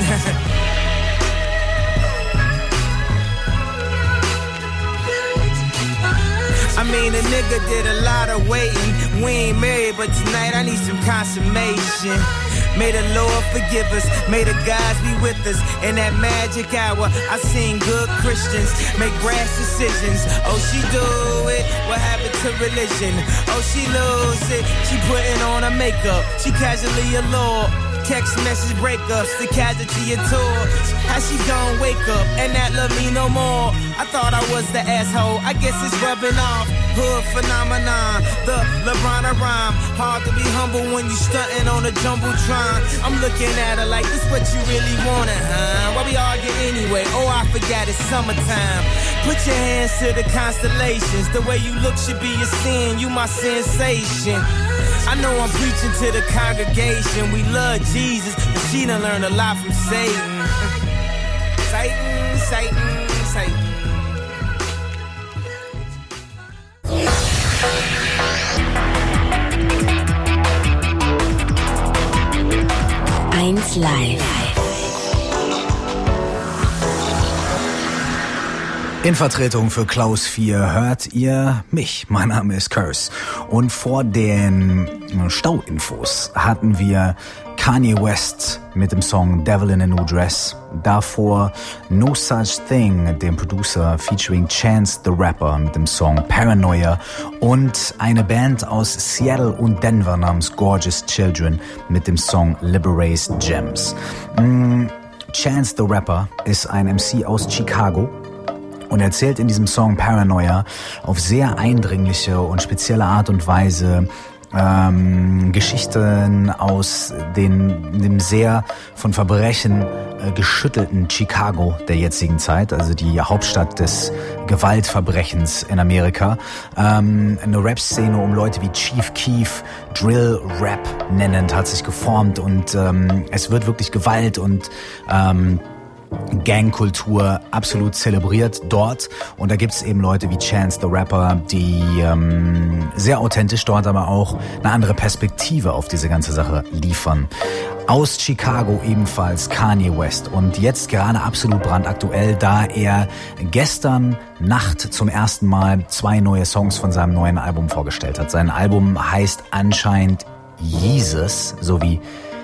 Speaker 7: I mean, a nigga did a lot of waiting. We ain't married, but tonight I need some consummation. May the Lord forgive us, may the gods be with us. In that magic hour, I seen good Christians make brash decisions. Oh, she do it, what happened to religion? Oh, she lose it, she putting on her makeup. She casually allured. Text message breakups, the casualty of tours. How she gon' wake up and not love me no more? I thought I was the asshole, I guess it's rubbing off. Hood phenomenon, the LeBron of rhyme. Hard to be humble when you stuntin' on a jumbotron. I'm looking at her like, this what you really wanted, huh? Why we argue anyway? Oh, I forgot it's summertime. Put your hands to the constellations. The way you look should be a sin, you my sensation. I know I'm preaching to the congregation. We love Jesus, but she done learned a lot from Satan. Satan, Satan, Satan.
Speaker 1: eins Live.
Speaker 2: In Vertretung für Klaus vier hört ihr mich. Mein Name ist Curse. Und vor den Stauinfos hatten wir Kanye West mit dem Song Devil in a New Dress. Davor No Such Thing, dem Producer featuring Chance the Rapper mit dem Song Paranoia. Und eine Band aus Seattle und Denver namens Gorgeous Children mit dem Song Liberace Gems. Chance the Rapper ist ein M C aus Chicago. Und erzählt in diesem Song Paranoia auf sehr eindringliche und spezielle Art und Weise ähm, Geschichten aus den, dem sehr von Verbrechen äh, geschüttelten Chicago der jetzigen Zeit, also die Hauptstadt des Gewaltverbrechens in Amerika. Ähm, eine Rap-Szene um Leute wie Chief Keef, Drill-Rap nennend, hat sich geformt und ähm, es wird wirklich Gewalt und ähm, Gangkultur absolut zelebriert dort. Und da gibt's eben Leute wie Chance the Rapper, die ähm, sehr authentisch dort aber auch eine andere Perspektive auf diese ganze Sache liefern. Aus Chicago ebenfalls Kanye West und jetzt gerade absolut brandaktuell, da er gestern Nacht zum ersten Mal zwei neue Songs von seinem neuen Album vorgestellt hat. Sein Album heißt anscheinend Jesus, so wie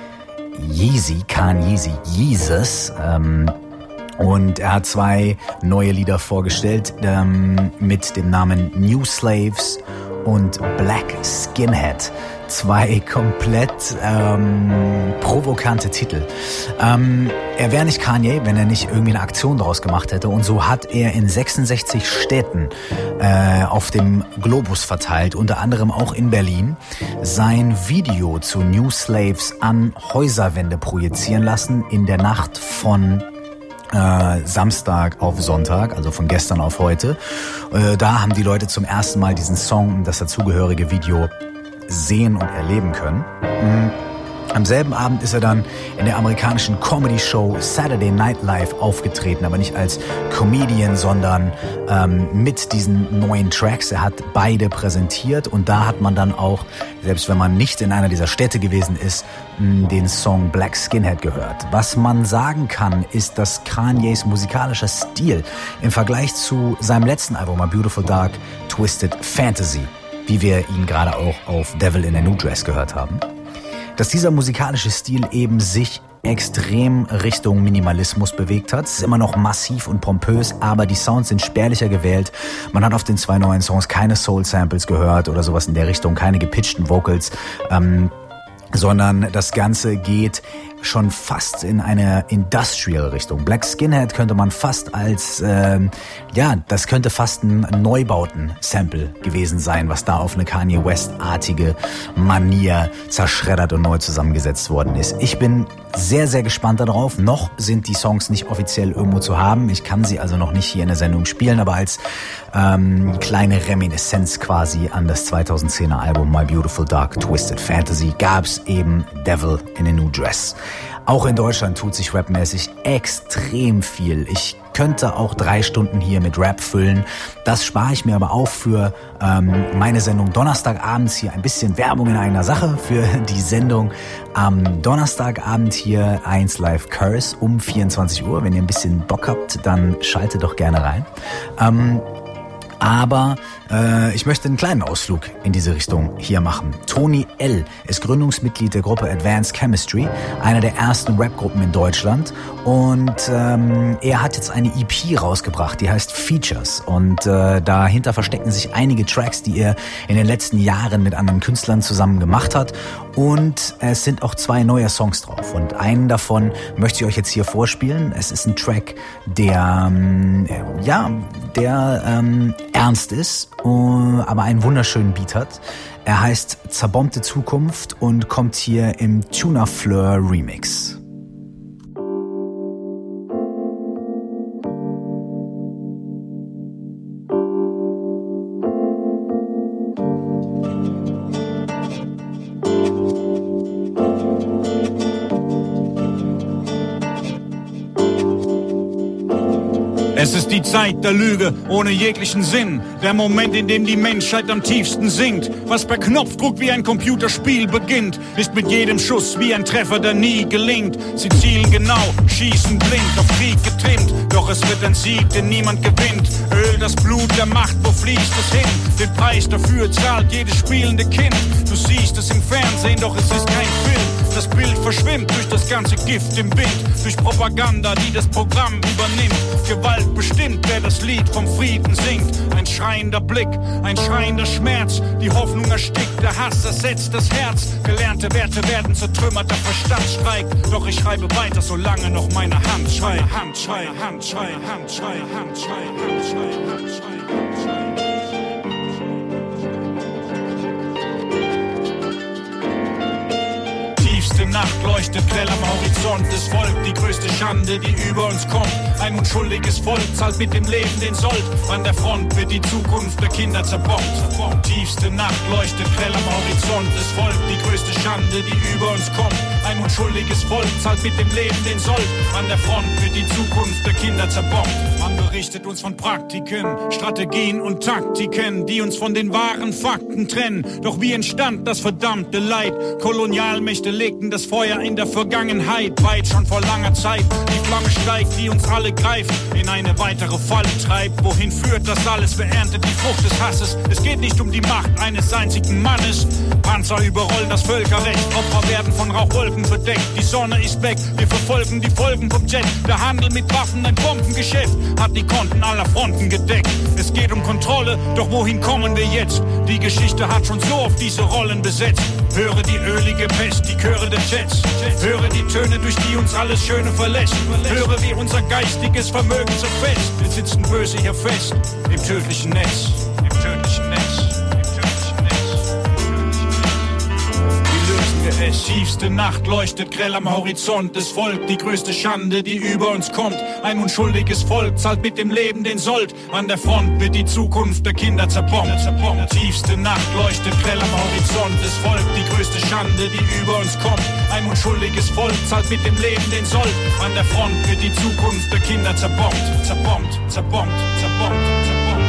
Speaker 2: Yeezy, Kanye Yeezy, Jesus. Ähm, und er hat zwei neue Lieder vorgestellt ähm, mit dem Namen New Slaves und Black Skinhead. Zwei komplett ähm, provokante Titel. Ähm, er wäre nicht Kanye, wenn er nicht irgendwie eine Aktion daraus gemacht hätte. Und so hat er in sechsundsechzig Städten äh, auf dem Globus verteilt, unter anderem auch in Berlin, sein Video zu New Slaves an Häuserwände projizieren lassen in der Nacht von Äh, Samstag auf Sonntag, also von gestern auf heute. Äh, da haben die Leute zum ersten Mal diesen Song und das dazugehörige Video sehen und erleben können. Am selben Abend ist er dann in der amerikanischen Comedy-Show Saturday Night Live aufgetreten, aber nicht als Comedian, sondern ähm, mit diesen neuen Tracks. Er hat beide präsentiert und da hat man dann auch, selbst wenn man nicht in einer dieser Städte gewesen ist, den Song Black Skinhead gehört. Was man sagen kann, ist, dass Kanyes musikalischer Stil im Vergleich zu seinem letzten Album, A Beautiful Dark Twisted Fantasy, wie wir ihn gerade auch auf Devil in a New Dress gehört haben, dass dieser musikalische Stil eben sich extrem Richtung Minimalismus bewegt hat. Es ist immer noch massiv und pompös, aber die Sounds sind spärlicher gewählt. Man hat auf den zwei neuen Songs keine Soul-Samples gehört oder sowas in der Richtung, keine gepitchten Vocals, ähm, sondern das Ganze geht schon fast in eine Industrial-Richtung. Black Skinhead könnte man fast als, ähm, ja, das könnte fast ein Neubauten-Sample gewesen sein, was da auf eine Kanye West-artige Manier zerschreddert und neu zusammengesetzt worden ist. Ich bin sehr, sehr gespannt darauf. Noch sind die Songs nicht offiziell irgendwo zu haben. Ich kann sie also noch nicht hier in der Sendung spielen, aber als ähm, kleine Reminiszenz quasi an das zweitausendzehner Album My Beautiful Dark Twisted Fantasy gab's eben Devil in a New Dress. Auch in Deutschland tut sich rapmäßig extrem viel. Ich könnte auch drei Stunden hier mit Rap füllen. Das spare ich mir aber auf für ähm, meine Sendung Donnerstagabends hier. Ein bisschen Werbung in eigener Sache für die Sendung am Donnerstagabend hier eins Live Curse um vierundzwanzig Uhr. Wenn ihr ein bisschen Bock habt, dann schaltet doch gerne rein. Ähm, Aber äh, ich möchte einen kleinen Ausflug in diese Richtung hier machen. Tony L. ist Gründungsmitglied der Gruppe Advanced Chemistry, einer der ersten Rap-Gruppen in Deutschland. Und ähm, er hat jetzt eine E P rausgebracht, die heißt Features. Und äh, dahinter verstecken sich einige Tracks, die er in den letzten Jahren mit anderen Künstlern zusammen gemacht hat. Und es sind auch zwei neue Songs drauf. Und einen davon möchte ich euch jetzt hier vorspielen. Es ist ein Track, der, ähm, ja, der ähm, ernst ist, aber einen wunderschönen Beat hat. Er heißt Zerbombte Zukunft und kommt hier im Tuna Fleur Remix.
Speaker 8: Es ist die Zeit der Lüge ohne jeglichen Sinn. Der Moment, in dem die Menschheit am tiefsten sinkt. Was per Knopfdruck wie ein Computerspiel beginnt, ist mit jedem Schuss wie ein Treffer, der nie gelingt. Sie zielen genau, schießen blind, auf Krieg getrimmt. Doch es wird ein Sieg, den niemand gewinnt. Öl, das Blut der Macht, wo fließt es hin? Den Preis dafür zahlt jedes spielende Kind. Du siehst es im Fernsehen, doch es ist kein Film. Das Bild verschwimmt durch das ganze Gift im Wind. Durch Propaganda, die das Programm übernimmt. Gewalt bestimmt, wer das Lied vom Frieden singt. Ein schreiender Blick, ein schreiender Schmerz. Die Hoffnung erstickt, der Hass ersetzt das Herz. Gelernte Werte werden zertrümmert, der Verstand streikt. Doch ich schreibe weiter, solange noch meine Hand schreit. Hand schreit, Hand schreit, Hand schreit, Hand schreit, Hand schreit, Hand schreit, Hand schreit. Nacht leuchtet grell am Horizont. Es folgt die größte Schande, die über uns kommt. Ein unschuldiges Volk zahlt mit dem Leben den Sold. An der Front wird die Zukunft der Kinder zerbombt. Tiefste Nacht leuchtet grell am Horizont. Es folgt die größte Schande, die über uns kommt. Ein unschuldiges Volk zahlt mit dem Leben den Sold. An der Front wird die Zukunft der Kinder zerbombt. Man berichtet uns von Praktiken, Strategien und Taktiken, die uns von den wahren Fakten trennen. Doch wie entstand das verdammte Leid? Kolonialmächte legten das Feuer in der Vergangenheit, weit schon vor langer Zeit. Die Flamme steigt, die uns alle greift, in eine weitere Falle treibt. Wohin führt das alles? Wer erntet die Frucht des Hasses? Es geht nicht um die Macht eines einzigen Mannes. Panzer überrollen das Völkerrecht, Opfer werden von Rauchwolken bedeckt. Die Sonne ist weg, wir verfolgen die Folgen vom Jet. Der Handel mit Waffen, ein Bombengeschäft, hat die Konten aller Fronten gedeckt. Es geht um Kontrolle, doch wohin kommen wir jetzt? Die Geschichte hat schon so oft diese Rollen besetzt. Höre die ölige Pest, die Chöre der Jets. Höre die Töne, durch die uns alles Schöne verlässt. Höre, wie unser geistiges Vermögen zerfetzt. Wir sitzen böse hier fest, im tödlichen Netz. Im tödlichen Netz. Im tödlichen Netz. Wie lösen wir es? Tiefste Nacht leuchtet grell am Horizont. Es folgt die größte Schande, die über uns kommt. Ein unschuldiges Volk zahlt mit dem Leben den Sold. An der Front wird die Zukunft der Kinder zerbombt. Tiefste Nacht leuchtet grell am Horizont. Es folgt die größte Schande, die über uns kommt. Ein unschuldiges Volk zahlt mit dem Leben den Sold. An der Front wird die Zukunft der Kinder zerbombt. Zerbombt, zerbombt, zerbombt, zerbombt.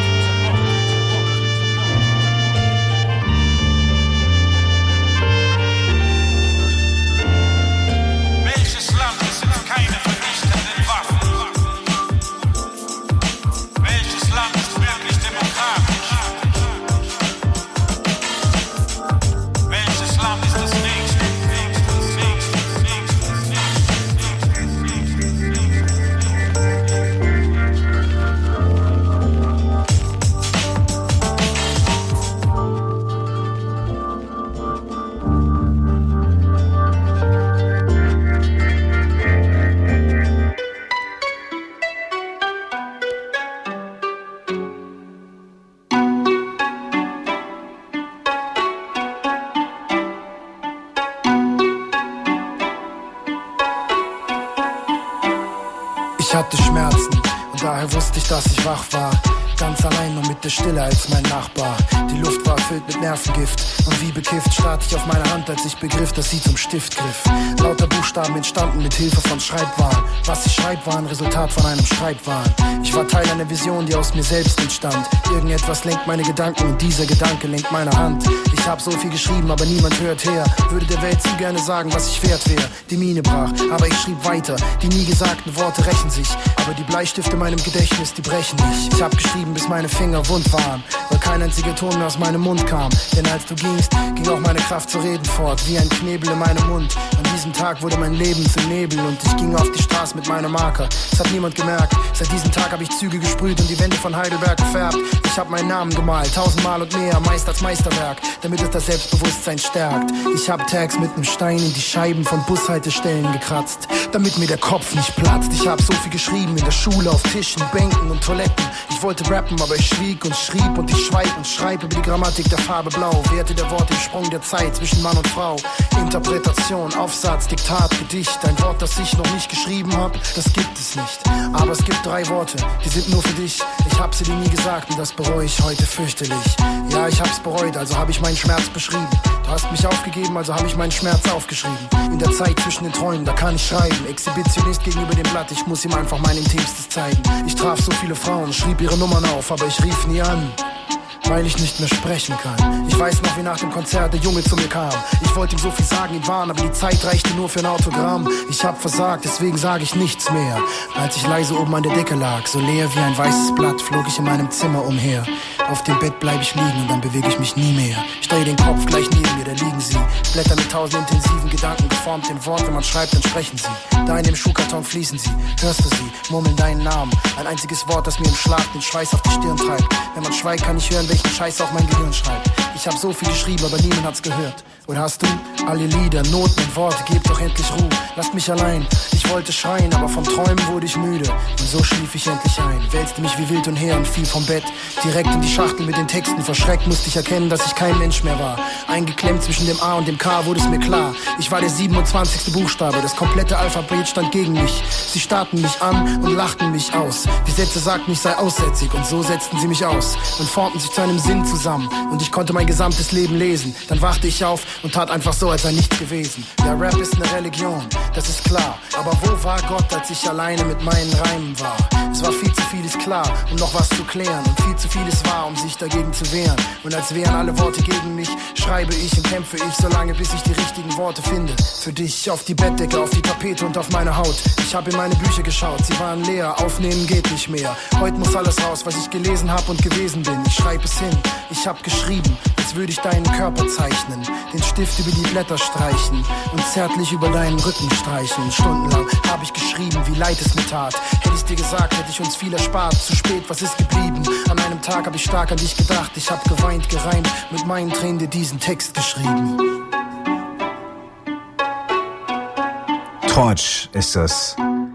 Speaker 9: Ich hatte Schmerzen und daher wusste ich, dass ich wach war. Ganz allein und mit der Stille als mein Nachbar. Die Luft war erfüllt mit Nervengift und wie bekifft starrte ich auf meine Hand, als ich begriff, dass sie zum Stift griff. Lauter Buchstaben entstanden mit Hilfe von Schreibwahn. Was ich schreib, war ein Resultat von einem Schreibwahn. Ich war Teil einer Vision, die aus mir selbst entstand. Irgendetwas lenkt meine Gedanken und dieser Gedanke lenkt meine Hand. Ich hab so viel geschrieben, aber niemand hört her. Würde der Welt zu gerne sagen, was ich wert wäre. Die Mine brach, aber ich schrieb weiter. Die nie gesagten Worte rächen sich, aber die Bleistifte in meinem Gedächtnis, die brechen nicht. Ich hab geschrieben, bis meine Finger wund waren, weil kein einziger Ton mehr aus meinem Mund kam. Denn als du gingst, ging auch meine Kraft zu reden fort, wie ein Knebel in meinem Mund. An diesem Tag wurde mein Leben zum Nebel und ich ging auf die Straße mit meinem Marker. Es hat niemand gemerkt. Seit diesem Tag habe ich Züge gesprüht und die Wände von Heidelberg gefärbt. Ich habe meinen Namen gemalt, tausendmal und mehr, meist als Meisterwerk, damit es das Selbstbewusstsein stärkt. Ich habe Tags mit nem Stein in die Scheiben von Bushaltestellen gekratzt, damit mir der Kopf nicht platzt. Ich habe so viel geschrieben in der Schule, auf Tischen, Bänken und Toiletten. Ich wollte rappen, aber ich schwieg und schrieb und ich schweig und schreibe über die Grammatik der Farbe Blau. Werte der Worte im Sprung der Zeit zwischen Mann und Frau. Interpretation, Aufsatz, Diktat, Gedicht. Ein Wort, das ich noch nicht geschrieben hab, das gibt es nicht. Aber es gibt drei Worte, die sind nur für dich. Ich hab sie dir nie gesagt und das bereue ich heute fürchterlich. Ja, ich hab's bereut, also hab ich meinen Schmerz beschrieben. Du hast mich aufgegeben, also hab ich meinen Schmerz aufgeschrieben. In der Zeit zwischen den Träumen, da kann ich schreiben. Exhibitionist gegenüber dem Blatt, ich muss ihm einfach mein Intimstes zeigen. Ich traf so viele Frauen, schrieb ihre Nummern auf, aber ich rief nie an, weil ich nicht mehr sprechen kann. Ich weiß noch, wie nach dem Konzert der Junge zu mir kam. Ich wollte ihm so viel sagen, ihm warnen, aber die Zeit reichte nur für ein Autogramm. Ich hab versagt, deswegen sage ich nichts mehr. Als ich leise oben an der Decke lag, so leer wie ein weißes Blatt, flog ich in meinem Zimmer umher. Auf dem Bett bleib ich liegen und dann bewege ich mich nie mehr. Ich drehe den Kopf gleich neben mir, da liegen sie. Blätter mit tausend intensiven Gedanken, geformt im Wort, wenn man schreibt, dann sprechen sie. Da in dem Schuhkarton fließen sie, hörst du sie, murmeln deinen Namen. Ein einziges Wort, das mir im Schlaf den Schweiß auf die Stirn treibt. Wenn man schweigt, kann ich hören, welchen Scheiß auch mein Gehirn schreibt. Ich hab so viel geschrieben, aber niemand hat's gehört. Oder hast du? Alle Lieder, Noten und Worte, gebt doch endlich Ruhe. Lasst mich allein. Ich wollte schreien, aber vom Träumen wurde ich müde. Und so schlief ich endlich ein, wälzte mich wie wild und her und fiel vom Bett direkt in die Schachtel mit den Texten. Verschreckt musste ich erkennen, dass ich kein Mensch mehr war. Eingeklemmt zwischen dem A und dem K wurde es mir klar. Ich war der siebenundzwanzigste Buchstabe, das komplette Alphabet stand gegen mich. Sie starrten mich an und lachten mich aus. Die Sätze sagten, ich sei aussätzig und so setzten sie mich aus und formten sich zu einem Sinn zusammen. Und ich konnte mein gesamtes Leben lesen. Dann wachte ich auf und tat einfach so, als sei nichts gewesen. Der Rap ist eine Religion, das ist klar. Aber wo war Gott, als ich alleine mit meinen Reimen war? Es war viel zu vieles klar, um noch was zu klären. Und viel zu vieles war, um sich dagegen zu wehren. Und als wären alle Worte gegen mich, schreibe ich und kämpfe ich so lange, bis ich die richtigen Worte finde. Für dich auf die Bettdecke, auf die Tapete und auf meine Haut. Ich habe in meine Bücher geschaut, sie waren leer. Aufnehmen geht nicht mehr. Heute muss alles raus, was ich gelesen hab und gewesen bin. Ich schreibe es hin, ich hab geschrieben, als würde ich deinen Körper zeichnen. Den Stift über die Blätter streichen und zärtlich über deinen Rücken streichen. Stundenlang habe ich geschrieben, wie leid es mir tat. Hätte ich's dir gesagt, hätte ich uns viel erspart. Zu spät, was ist geblieben? An einem Tag habe ich stark an dich gedacht. Ich hab geweint, gereimt, mit meinen Tränen dir diesen Text geschrieben.
Speaker 2: Torch ist das.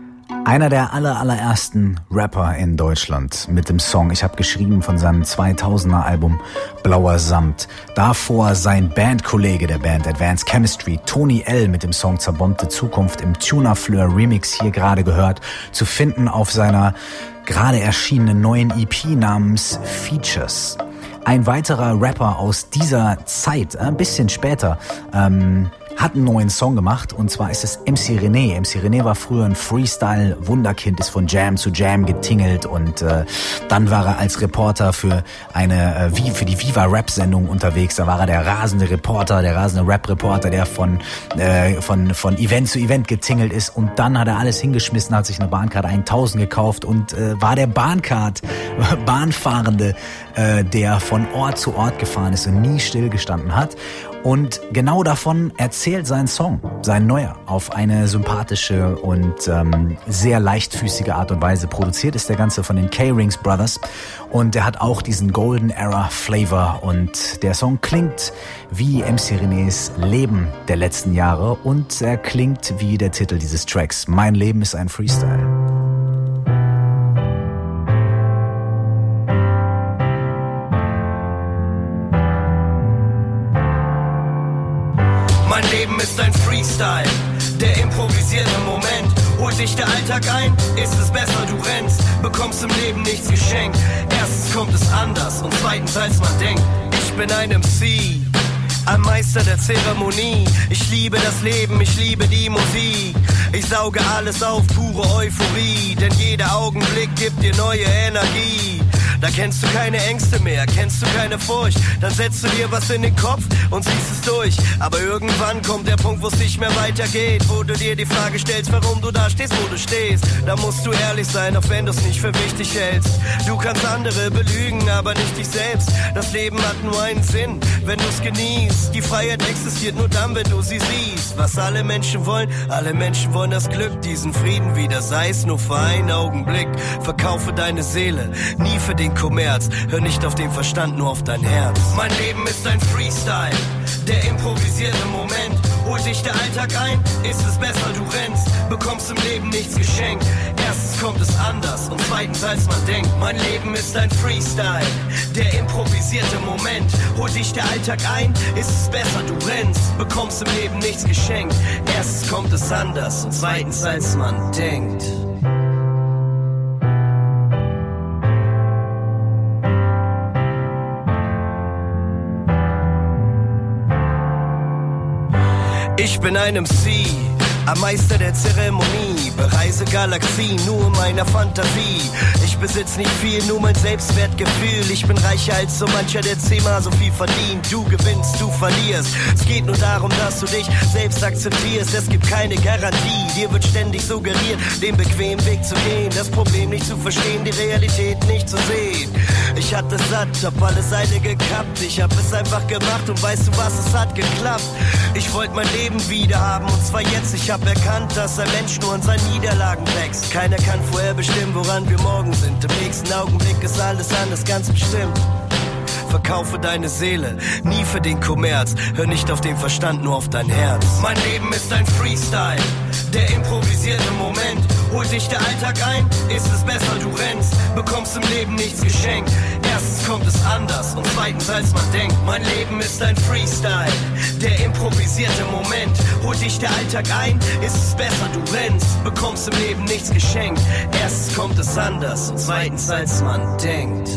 Speaker 2: Einer der aller, allerersten Rapper in Deutschland mit dem Song. Ich habe geschrieben von seinem zweitausender Album Blauer Samt. Davor sein Bandkollege der Band Advanced Chemistry, Tony L. mit dem Song Zerbombte Zukunft im Tuna Fleur Remix hier gerade gehört. Zu finden auf seiner gerade erschienenen neuen E P namens Features. Ein weiterer Rapper aus dieser Zeit, ein bisschen später, ähm, hat einen neuen Song gemacht und zwar ist es M C René. M C René war früher ein Freestyle-Wunderkind, ist von Jam zu Jam getingelt und äh, dann war er als Reporter für eine äh, wie für die Viva-Rap-Sendung unterwegs. Da war er der rasende Reporter, der rasende Rap-Reporter, der von äh, von von Event zu Event getingelt ist und dann hat er alles hingeschmissen, hat sich eine Bahncard tausend gekauft und äh, war der Bahncard Bahnfahrende, äh, der von Ort zu Ort gefahren ist und nie stillgestanden hat. Und genau davon erzählt sein Song, sein neuer, auf eine sympathische und ähm, sehr leichtfüßige Art und Weise. Produziert ist der Ganze von den K-Rings Brothers und der hat auch diesen Golden Era Flavor und der Song klingt wie M C Renés Leben der letzten Jahre und er klingt wie der Titel dieses Tracks. Mein Leben ist ein Freestyle.
Speaker 10: Mein Leben ist ein Freestyle, der improvisierte Moment. Holt dich der Alltag ein, ist es besser, du rennst, bekommst im Leben nichts geschenkt. Erstens kommt es anders und zweitens als man denkt. Ich bin ein M C, ein Meister der Zeremonie. Ich liebe das Leben, ich liebe die Musik. Ich sauge alles auf, pure Euphorie, denn jeder Augenblick gibt dir neue Energie. Da kennst du keine Ängste mehr, kennst du keine Furcht. Dann setzt du dir was in den Kopf und ziehst es durch. Aber irgendwann kommt der Punkt, wo es nicht mehr weitergeht, wo du dir die Frage stellst, warum du da stehst, wo du stehst. Da musst du ehrlich sein, auch wenn du es nicht für wichtig hältst. Du kannst andere belügen, aber nicht dich selbst. Das Leben hat nur einen Sinn, wenn du es genießt. Die Freiheit existiert nur dann, wenn du sie siehst. Was alle Menschen wollen, alle Menschen wollen das Glück, diesen Frieden wieder, sei es nur für einen Augenblick. Verkaufe deine Seele, nie für den Kommerz. Hör nicht auf den Verstand, nur auf dein Herz. Mein Leben ist ein Freestyle, der improvisierte Moment. Holt dich der Alltag ein, ist es besser, du rennst, bekommst im Leben nichts geschenkt. Erstens kommt es anders und zweitens als man denkt. Mein Leben ist ein Freestyle, der improvisierte Moment. Holt dich der Alltag ein, ist es besser, du rennst, bekommst im Leben nichts geschenkt. Erstens kommt es anders und zweitens als man denkt. Ich bin ein M C, ein Meister der Zeremonie, bereise Galaxien nur in meiner Fantasie. Ich besitz nicht viel, nur mein Selbstwertgefühl. Ich bin reicher als so mancher, der zehnmal so viel verdient. Du gewinnst, du verlierst. Es geht nur darum, dass du dich selbst akzeptierst. Es gibt keine Garantie, dir wird ständig suggeriert, den bequemen Weg zu gehen. Das Problem nicht zu verstehen, die Realität nicht zu sehen. Ich hatte satt, hab alle Seile gekappt. Ich hab es einfach gemacht und weißt du was, es hat geklappt. Ich wollte mein Leben wieder haben und zwar jetzt. Ich hab erkannt, dass ein Mensch nur an seinen Niederlagen wächst. Keiner kann vorher bestimmen, woran wir morgen sind. Im nächsten Augenblick ist alles anders, ganz bestimmt. Verkaufe deine Seele, nie für den Kommerz. Hör nicht auf den Verstand, nur auf dein Herz. Mein Leben ist ein Freestyle, der improvisierte Moment. Holt dich der Alltag ein, ist es besser, du rennst, bekommst im Leben nichts geschenkt. Erstens kommt es anders und zweitens als man denkt. Mein Leben ist ein Freestyle, der improvisierte Moment. Holt dich der Alltag ein, ist es besser, du rennst, bekommst im Leben nichts geschenkt. Erstens kommt es anders und zweitens als man denkt.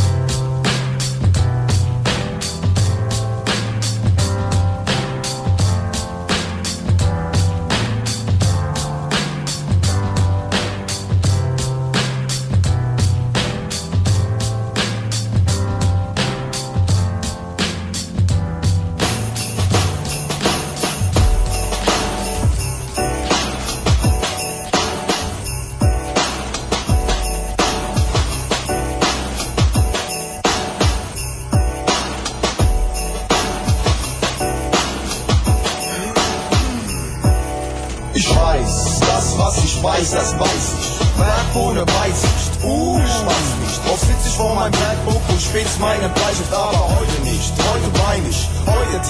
Speaker 11: Das weiß ich, Werk ohne Weitsicht, uh, ich weiß nicht. Oft sitz ich vor meinem MacBook und spitz meine Bleistift, aber heute nicht. Heute wein ich, heute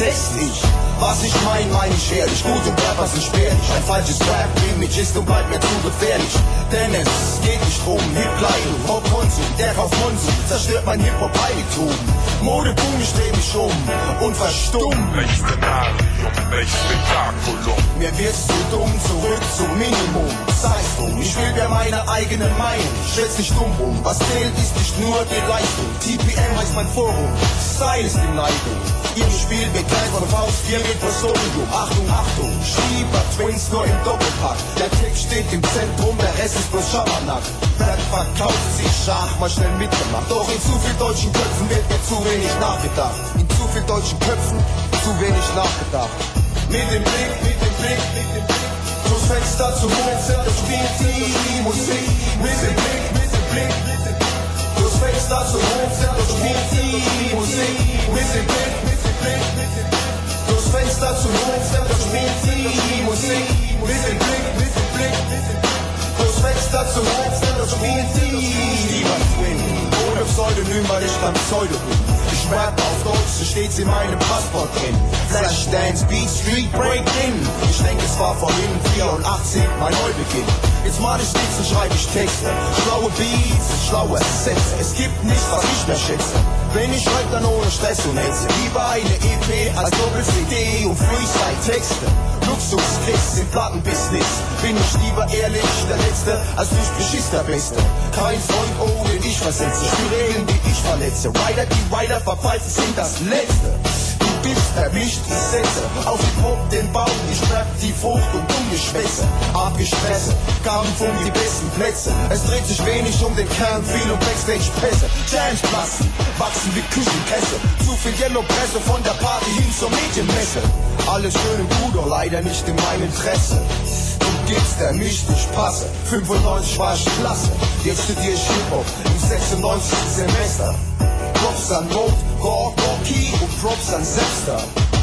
Speaker 11: test ich. Was ich mein, mein ich ehrlich. Gut und Rapper sind spärlich. Ein falsches Rap-Image ist und bleibt mir zu gefährlich. Denn es geht nicht drum, Hip-Kleidung, Hop-Konsum, der Kauf Konsum zerstört mein Hip-Hop-Heiligtum. Modeboom, ich dreh mich um und verstumm.
Speaker 6: Welch Szenario, welch Spektakulum.
Speaker 11: Mir wird's zu dumm, zurück zum Minimum. Sei's drum, ich will mir meine eigene Meinung. Stell's nicht dumm um, was zählt ist nicht nur die Leistung. T P M heißt mein Forum, Style ist die Neigung. Ihr Spiel begleitet von Faust, wir geht vor Sodium. Achtung, Achtung, Schieber, Twins nur im Doppelpack. Der Text steht im Zentrum, der Rest ist bloß Schabernack. Wer verkauft sich Schach, mal schnell mitgemacht. Doch in zu viel deutschen Köpfen wird mir zu wenig nachgedacht. In zu viel deutschen Köpfen zu wenig nachgedacht. Mit dem Blick, mit dem Blick, mit dem Blick. Durchs Fenster zum Mozart, das spielt die Musik. Mit dem Blick, mit dem Blick, mit dem Blick. Durchs Fenster zum Mozart, das spielt die Musik. Mit dem Blick, mit dem Blick, mit dem Blick. Durchs Fenster zum Mozart, das spielt die Musik. Mit dem Blick, mit dem Blick, mit dem Blick. Durchs Fenster zum Mozart, das spielt die Lieber Twin. Ohne Pseudonym, weil ich kein Pseudo bin. Ich rap auf Deutsch, so steht's in meinem Passport drin. Flashdance, Beat, Street, Break-In. Ich denke, es war vorhin vierundachtzig, mein Neubeginn. Jetzt mal ich nichts und schreibe ich Texte. Schlaue Beats, schlaue Sätze. Es gibt nichts, was ich mehr schätze. Wenn ich schreibe, dann ohne Stress und Hetze. Lieber eine E P als Doppel-C D und Freestyle-Texte. Luxus-Klicks im Plattenbusiness. Bin ich lieber ehrlich, der Letzte, als durch Beschiss der Beste. Kein Freund, oh, den ich versetze. Spiralen, die ich verletze. Rider, die Rider verpfeifen, sind das Letzte. Du bist erwischt, die Sätze. Auf Hip-Hop den Bau, ich schreib die Frucht und dumme Schwätze. Abgestresst, Gabenfunk, die besten Plätze. Es dreht sich wenig um den Kern, viel um Backstage-Pässe. Jams platzen, wachsen wie Küchenkäse. Zu viel Yellow-Presse von der Party hin zur Medienmesse. Alles schön und gut, doch leider nicht in meinem Interesse. Du gibst, der mich nicht passe. fünfundneunzig war ich klasse. Jetzt studier ich Hip-Hop im sechsundneunzigsten Semester. Props an Not, Rocky und Props an Selbster.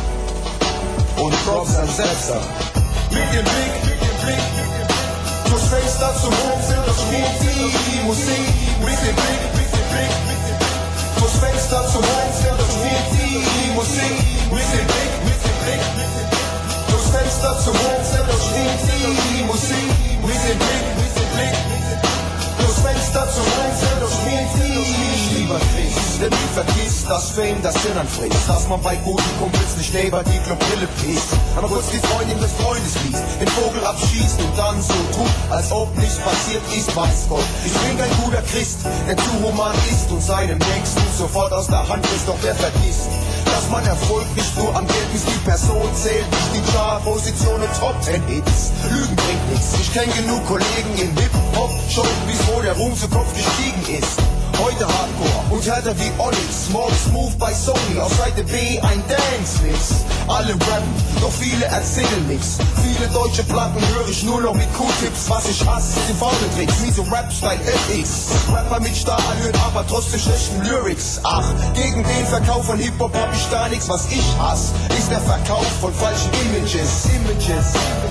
Speaker 11: Und Props an Selbster. Mit dem Blick, mit dem Blick, mit dem Blick. Durchs Fenster zum Hochzimmer, das spielt die Musik. Mit dem Blick, mit dem Blick, mit dem Blick. Durchs Fenster zum Hochzimmer, das spielt die Musik. Mit dem Blick, mit dem Blick, mit dem Blick. Durchs Fenster zum Hochzimmer, das spielt die Musik. Mit dem Blick, mit dem Blick, mit dem Blick. Durchs Fenster zum Hochzimmer, das spielt die lieber Krieg. Denn nie vergisst, dass Fame das Sinn anfrisst. Dass man bei guten Kumpels nicht neben die Globbrille piest. Aber kurz die Freundin des Freundes liest, den Vogel abschießt und dann so tut, als ob nichts passiert ist, weiß Gott. Ich bin kein guter Christ, der zu human ist und seinem Nächsten sofort aus der Hand ist, doch der vergisst, dass man Erfolg nicht nur am Geld ist, die Person zählt, nicht die Chart-Position und Top Ten Hits. Lügen bringt nichts, ich kenn genug Kollegen im Hip-Hop, schon bis wo der Ruhm zu Kopf gestiegen ist. Heute Hardcore und härter wie Onyx. Morgen Smooth bei Sony, auf Seite B ein Dance-Mix. Alle rappen, doch viele erzählen nix. Viele deutsche Platten höre ich nur noch mit Q-Tips. Was ich hasse, sind faule Tricks, wie so Rap-Style F X. Rapper mit Stahlallüren, aber trotzdem schlechten Lyrics. Ach, gegen den Verkauf von Hip-Hop hab ich gar nichts. Was ich hasse, ist der Verkauf von falschen Images. Images.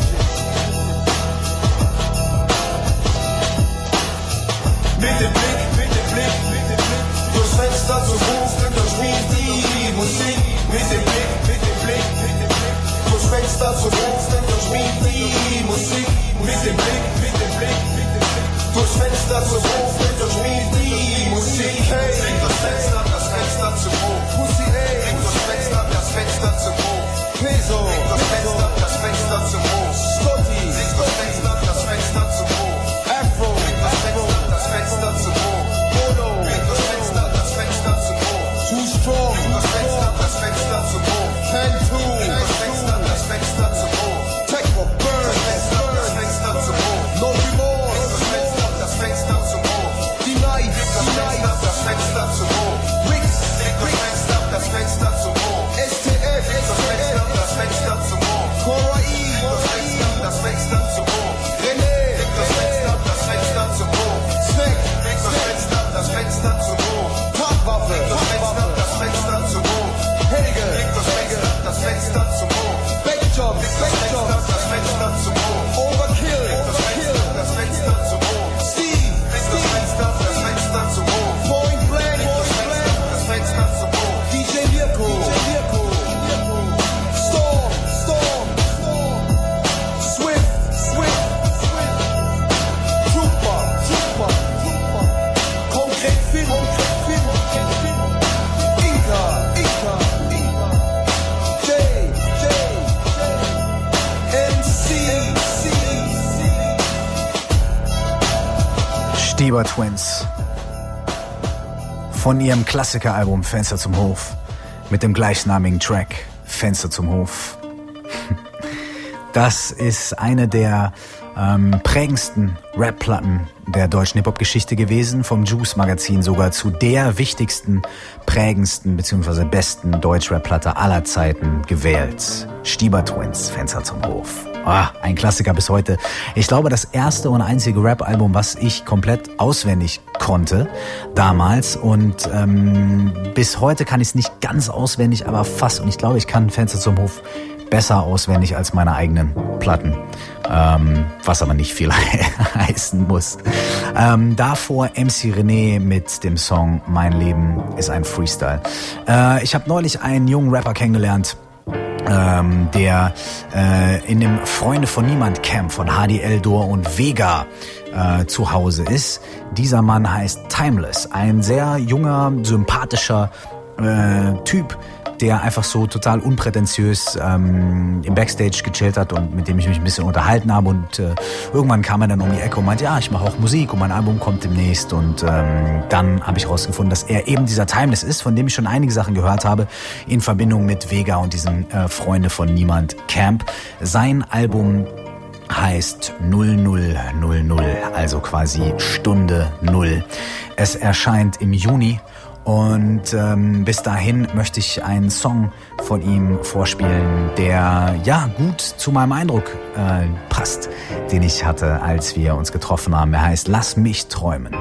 Speaker 11: Mit dem Blick, mit dem Blick, mit dem Blick. Durchs Fenster zum Hof, das spielt die Musik. Mit dem Blick, mit dem Blick, mit dem Blick. Durchs Fenster zum Hof, das spielt die Musik. Mit dem Blick, mit dem Blick, mit dem Blick. Durchs Fenster zum Hof, das spielt die Musik. Hey, bring das Fenster, das Fenster zum Hof. Pussy, ey, bring das Fenster, das Fenster zum Hof. Peso, bring das Fenster, das Fenster zum Hof. Scotty, bring das Fenster, das Fenster zum Hof. Afro, bring das Fenster, das Fenster zum Hof. Polo, bring das Fenster, das Fenster zum Hof.
Speaker 2: Stiba Twins von ihrem Klassikeralbum Fenster zum Hof mit dem gleichnamigen Track Fenster zum Hof. Das ist eine der ähm, prägendsten Rap-Platten der deutschen Hip-Hop-Geschichte gewesen, vom Juice-Magazin sogar zu der wichtigsten, prägendsten bzw. besten Deutsch-Rap-Platte aller Zeiten gewählt. Stiba Twins, Fenster zum Hof. Ah, ein Klassiker bis heute. Ich glaube, das erste und einzige Rap-Album, was ich komplett auswendig konnte damals, und ähm, bis heute kann ich es nicht ganz auswendig, aber fast, und ich glaube, ich kann Fenster zum Hof besser auswendig als meine eigenen Platten, ähm, was aber nicht viel heißen muss. Ähm, davor M C René mit dem Song Mein Leben ist ein Freestyle. Äh, ich habe neulich einen jungen Rapper kennengelernt, ähm, der äh, in dem Freunde von Niemand Camp von H D Eldor und Vega äh, zu Hause ist. Dieser Mann heißt Timeless, ein sehr junger, sympathischer äh, Typ, der einfach so total unprätentiös ähm, im Backstage gechillt hat und mit dem ich mich ein bisschen unterhalten habe, und äh, irgendwann kam er dann um die Ecke und meinte, ja, ich mache auch Musik und mein Album kommt demnächst, und ähm, dann habe ich rausgefunden, dass er eben dieser Timeless ist, von dem ich schon einige Sachen gehört habe in Verbindung mit Vega und diesem äh, Freunde von Niemand Camp. Sein Album heißt null null null null, also quasi Stunde Null. Es erscheint im Juni. Und ähm, bis dahin möchte ich einen Song von ihm vorspielen, der ja gut zu meinem Eindruck äh, passt, den ich hatte, als wir uns getroffen haben. Er heißt Lass mich träumen.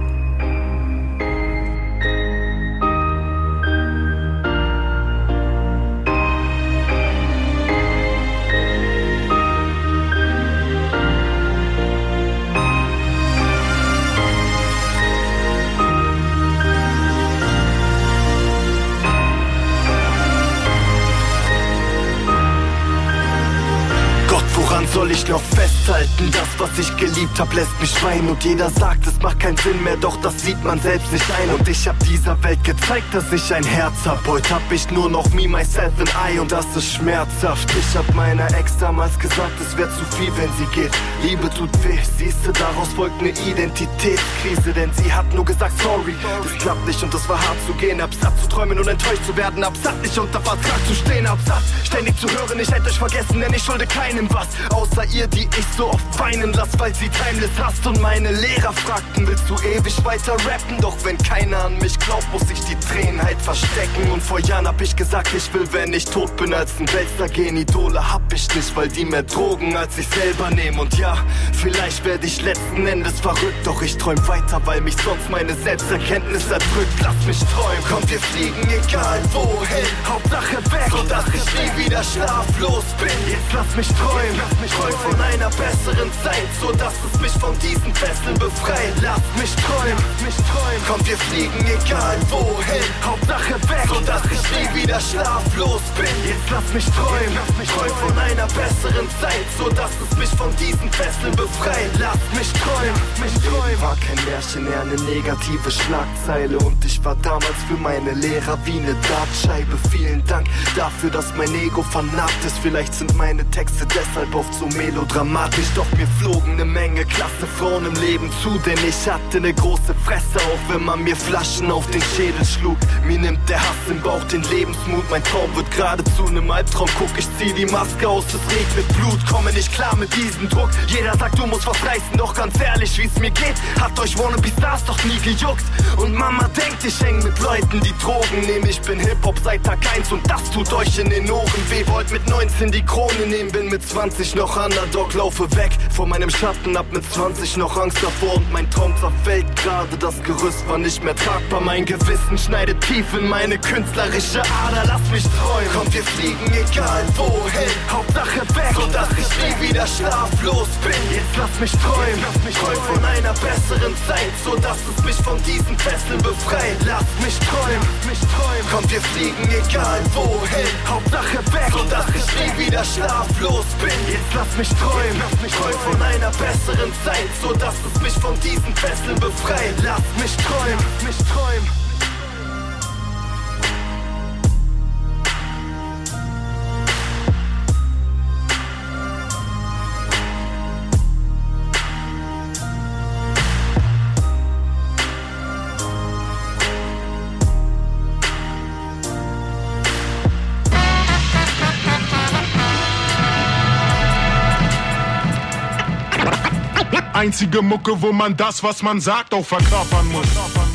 Speaker 10: Soll ich noch festhalten, das was ich geliebt hab lässt mich weinen, und jeder sagt, es macht keinen Sinn mehr, doch das sieht man selbst nicht ein, und ich hab dieser Welt gezeigt, dass ich ein Herz hab. Heute hab ich nur noch me, myself and I, und das ist schmerzhaft. Ich hab meiner Ex damals gesagt, es wär zu viel, wenn sie geht. Liebe tut weh, siehste, daraus folgt ne Identitätskrise, denn sie hat nur gesagt sorry, das klappt nicht und das war hart zu gehen. Hab satt zu träumen und enttäuscht zu werden, hab satt nicht unter Vertrag zu stehen, hab satt ständig zu hören, ich hätte euch vergessen, denn ich schulde keinem was, außer ihr, die ich so oft weinen lass, weil sie Timeless hasst. Und meine Lehrer fragten, willst du ewig weiter rappen? Doch wenn keiner an mich glaubt, muss ich die Tränen halt verstecken. Und vor Jahren hab ich gesagt, ich will, wenn ich tot bin, als ein Wälzer gehen. Idole hab ich nicht, weil die mehr Drogen als ich selber nehmen. Und ja, vielleicht werde ich letzten Endes verrückt, doch ich träum weiter, weil mich sonst meine Selbsterkenntnis erdrückt. Lass mich träumen, komm, wir fliegen egal wohin, Hauptsache weg, so dass ich nie wieder schlaflos bin. Jetzt lass mich träumen, lass mich träumen von einer besseren Zeit, so dass es mich von diesen Fesseln befreit. Lass mich träumen, mich träumen. Komm, wir fliegen egal wohin, Hauptsache weg, so dass ich nie wieder schlaflos bin. Jetzt lass mich träumen, lass mich träumen von einer besseren Zeit, so dass es mich von diesen Fesseln befreit. Lass mich träumen, mich träumen. War kein Märchen, eher eine negative Schlagzeile, und ich war damals für meine Lehrer wie eine Dartscheibe. Vielen Dank dafür, dass mein Ego vernarbt ist. Vielleicht sind meine Texte deshalb oft so melodramatisch, doch mir flogen eine Menge klasse Frauen im Leben zu, denn ich hatte eine große Fresse, auch wenn man mir Flaschen auf den Schädel schlug. Mir nimmt der Hass im Bauch den Lebensmut, mein Traum wird gerade zu einem Albtraum. Guck, ich zieh die Maske aus, es regnet Blut, komme nicht klar mit diesem Druck. Jeder sagt, du musst was reißen, doch ganz ehrlich, wie's mir geht, hat euch Wannabe-Stars doch nie gejuckt. Und Mama denkt, ich häng mit Leuten, die Drogen nehmen. Ich bin Hip-Hop seit Tag eins und das tut euch in den Ohren weh. Wollt mit neunzehn die Krone nehmen, bin mit zwanzig noch Underdog, laufe weg vor meinem Schatten, hab mit zwanzig noch Angst davor, und mein Traum zerfällt gerade. Das Gerüst war nicht mehr tragbar, mein Gewissen schneidet tief in meine künstlerische Ader. Lass mich träumen, komm, wir fliegen egal wohin, Hauptsache weg, so dass ich nie wieder schlaflos bin. Jetzt lass mich träumen, lass mich träumen von einer besseren Zeit, so dass es mich von diesen Fesseln befreit. Lass mich träumen, mich träumen. Komm, wir fliegen egal wohin, Hauptsache weg, so dass ich nie wieder schlaflos bin. Jetzt lass mich träumen, lass mich träumen von einer besseren Zeit, so dass es mich von diesen Fesseln befreit. Lass mich träumen, mich träumen.
Speaker 12: einzige Mucke, wo man das, was man sagt, auch verkörpern muss.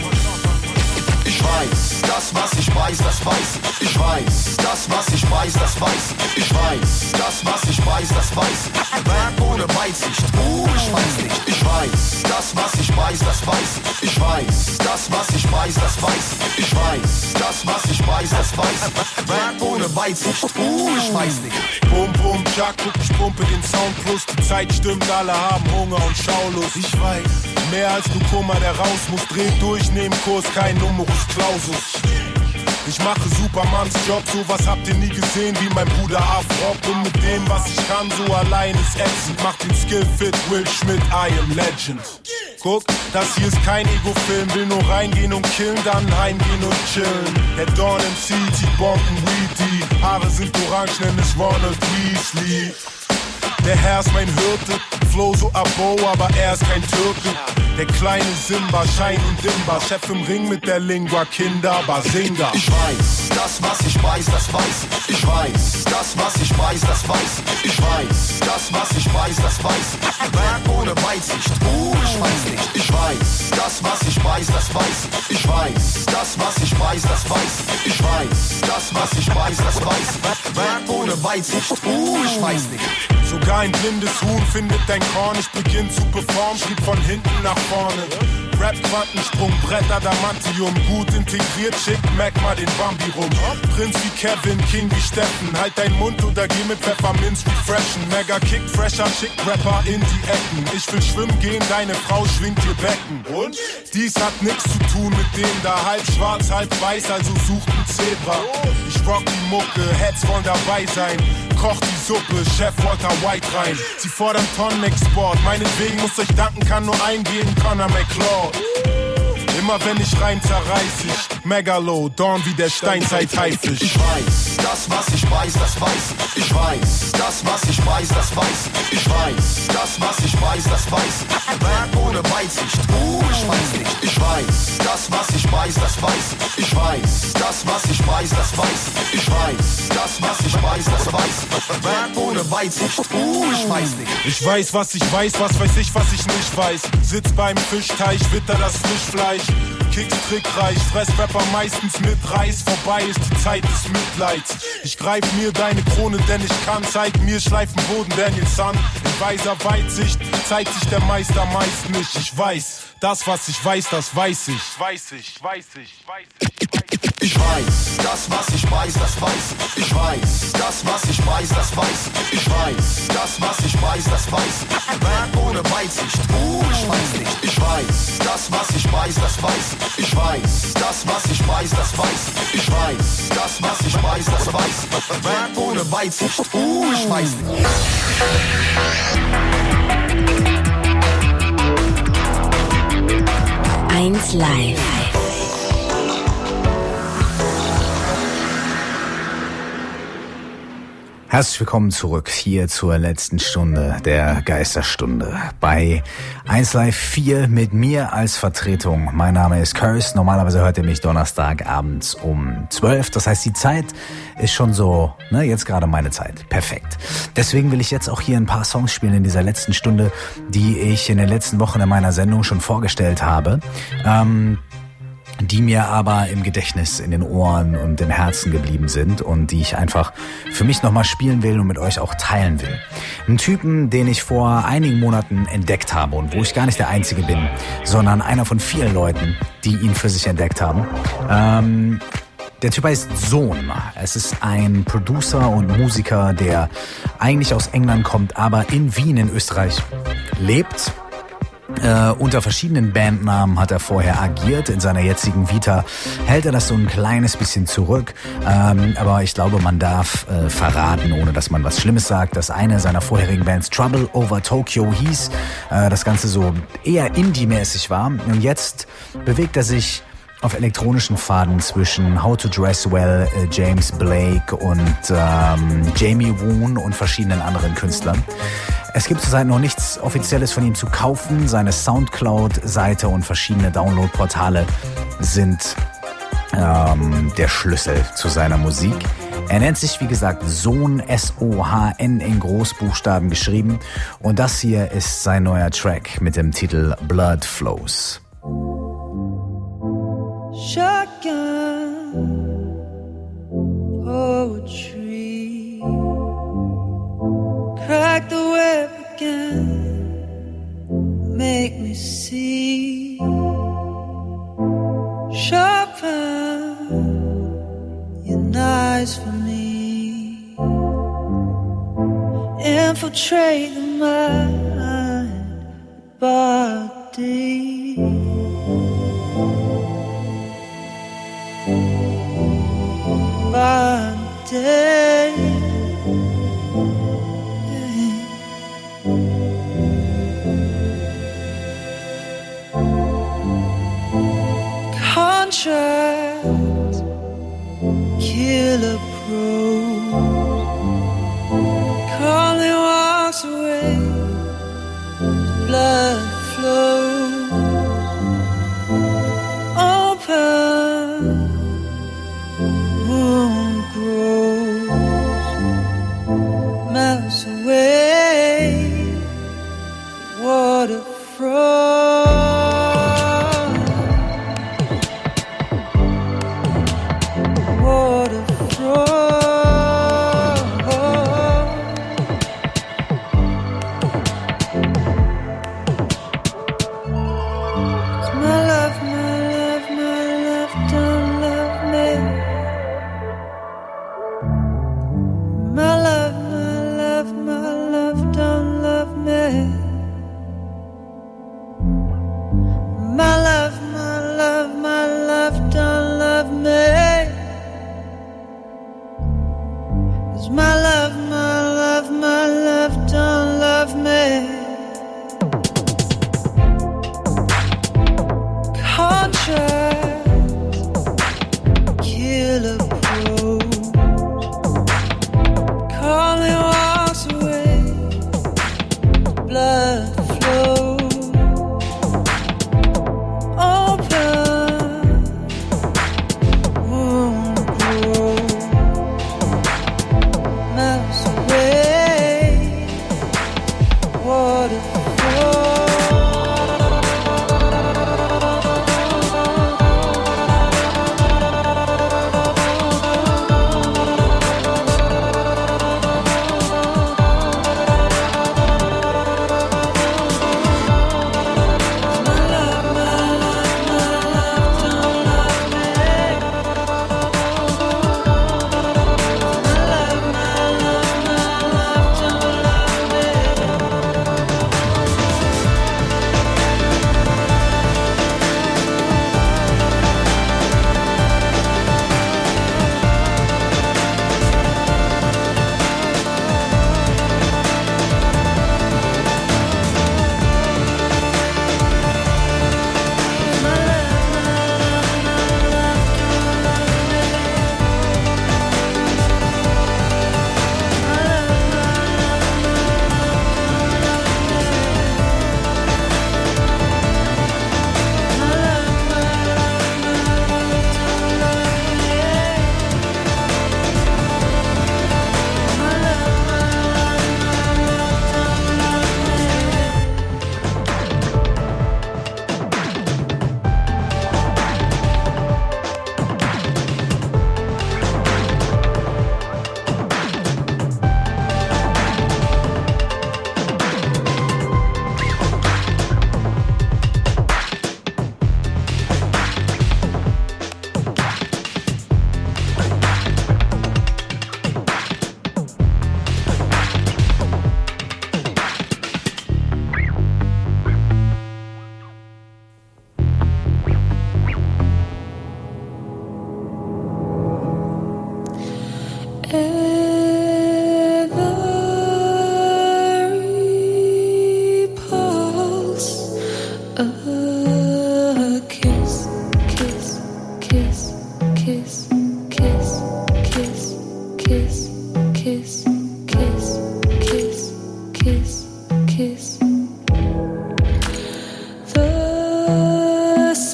Speaker 11: Ich weiß, das was ich weiß, das weiß ich. Ich weiß, das was ich weiß, das weiß ich. Ich weiß, das was ich weiß, das weiß ich. Rap ohne Weitsicht, uh, ich weiß nicht. Ich weiß, das was ich weiß, das weiß ich. Ich weiß, das was ich weiß, das weiß ich. Ich weiß, das was ich weiß, das weiß ich. Rap ohne Weitsicht, uh, ich weiß nicht.
Speaker 12: Bum bum Jack, guck, ich pumpe den Sound plus. Die Zeit stimmt, alle haben Hunger und Schaulust. Ich weiß, mehr als du Kummer, der raus muss. Dreh durch, nehm Kurs, kein Numerus Clausus. Ich mache Supermans Job, sowas habt ihr nie gesehen wie mein Bruder Afrop. Und mit dem, was ich kann, so allein ist ätzend. Mach den Skill fit, Will Schmidt, I am Legend. Guck, das hier ist kein Ego-Film, will nur reingehen und killen, dann heimgehen und chillen. Der Dawn M C, die Bomben, Weed, die Haare sind orange, nenn es Ronald Weasley. Der Herr ist mein Hirte, Flow so abo, aber er ist kein Türke. Der kleine Simba, Schein und Dimba, Chef im Ring mit der Lingua, Kinder, Basinga.
Speaker 11: Ich weiß, das was ich weiß, das weiß ich. Ich weiß, das was ich weiß, das weiß ich. Ich weiß, das was ich weiß, das weiß ich. Rap ohne Weitsicht, uh, ich weiß nicht. Ich weiß, das was ich weiß, das weiß ich. Ich weiß, das was ich weiß, das weiß ich. Ich weiß, das was ich weiß, das weiß ich. Rap ohne Weitsicht, uh, ich weiß nicht.
Speaker 12: Sogar ein blindes Huhn findet dein Korn. Ich beginn zu performen, schrieb von hinten nach vorne. Rap, Quantensprung, Brett, Adamantium. Gut integriert, schick Mac mal den Bambi rum. Prinz wie Kevin, King wie Steffen. Halt dein Mund oder geh mit Pfefferminz refreshen. Mega Kick, fresher, schick Rapper in die Ecken. Ich will schwimmen gehen, deine Frau schwingt ihr Becken. Und? Dies hat nix zu tun mit dem da. Halb schwarz, halb weiß, also sucht ein Zebra. Ich rock die Mucke, Heads wollen dabei sein. Koch die Suppe, Chef Walter White rein. Sie fordern Tonnenexport, meinetwegen muss euch danken, kann nur eingeben, Conor McCloud. Immer wenn ich rein zerreiß ich Megalo, Dawn wie der Steinzeit-Haifisch.
Speaker 11: Ich weiß, das was ich weiß, das weiß ich. Ich weiß, das was ich weiß, das weiß ich. Ich weiß, das was ich weiß, das weiß ich. Rap ohne Weitsicht, uh, ich weiß nicht. Ich weiß, das was ich weiß, das weiß ich. Ich weiß, das was ich weiß, das weiß ich. Ich weiß, das was ich weiß, das weiß ich. Rap ohne Weitsicht, uh, ich weiß nicht.
Speaker 12: Ich weiß, was ich weiß, was weiß ich, was ich nicht weiß. Sitz beim Fischteich, witter das Fischfleisch. Kicks trickreich, fress Rapper meistens mit Reis. Vorbei ist die Zeit des Mitleids. Ich greif mir deine Krone, denn ich kann. Zeig mir schleifen Boden, Daniel Sun. In weiser Weitsicht zeigt sich der Meister meist nicht. Ich weiß, das was ich weiß, das weiß ich. Weiß ich, weiß ich, weiß ich, weiß ich.
Speaker 11: Ich weiß, das was ich weiß, das weiß ich. Ich weiß, das was ich weiß, das weiß ich. Ich weiß, das was ich weiß, das weiß ich. Rap ohne Weitsicht, uh, ich weiß nicht. Ich weiß, das was ich weiß, das weiß ich. Ich weiß, das was ich weiß, das weiß ich. Ich weiß, das was ich weiß, das weiß ich. Rap ohne Weitsicht, uh, ich weiß nicht.
Speaker 1: eins Live.
Speaker 2: Herzlich willkommen zurück hier zur letzten Stunde der Geisterstunde bei eins Live vier mit mir als Vertretung. Mein Name ist Curse. Normalerweise hört ihr mich Donnerstagabends um zwölf. Das heißt, die Zeit ist schon so, ne, jetzt gerade meine Zeit. Perfekt. Deswegen will ich jetzt auch hier ein paar Songs spielen in dieser letzten Stunde, die ich in den letzten Wochen in meiner Sendung schon vorgestellt habe. Ähm, die mir aber im Gedächtnis, in den Ohren und im Herzen geblieben sind und die ich einfach für mich nochmal spielen will und mit euch auch teilen will. Ein Typen, den ich vor einigen Monaten entdeckt habe und wo ich gar nicht der Einzige bin, sondern einer von vielen Leuten, die ihn für sich entdeckt haben. Ähm, der Typ heißt Sohn. Es ist ein Producer und Musiker, der eigentlich aus England kommt, aber in Wien in Österreich lebt. Äh, unter verschiedenen Bandnamen hat er vorher agiert. In seiner jetzigen Vita hält er das so ein kleines bisschen zurück. Ähm, aber ich glaube, man darf äh, verraten, ohne dass man was Schlimmes sagt, dass eine seiner vorherigen Bands Trouble Over Tokyo hieß. Äh, das Ganze so eher indie-mäßig war. Und jetzt bewegt er sich auf elektronischen Pfaden zwischen How to Dress Well, äh, James Blake und ähm, Jamie Woon und verschiedenen anderen Künstlern. Es gibt zurzeit noch nichts Offizielles von ihm zu kaufen. Seine Soundcloud-Seite und verschiedene Download-Portale sind ähm, der Schlüssel zu seiner Musik. Er nennt sich, wie gesagt, Sohn, S O H N in Großbuchstaben geschrieben. Und das hier ist sein neuer Track mit dem Titel Blood Flows.
Speaker 13: Shotgun poetry, crack the whip again, make me see. Sharpen your knives for me, infiltrate the mind, body. Body. Contract, killer prose, calmly walks away, blood flows, open, wound grows, melts away, water froze.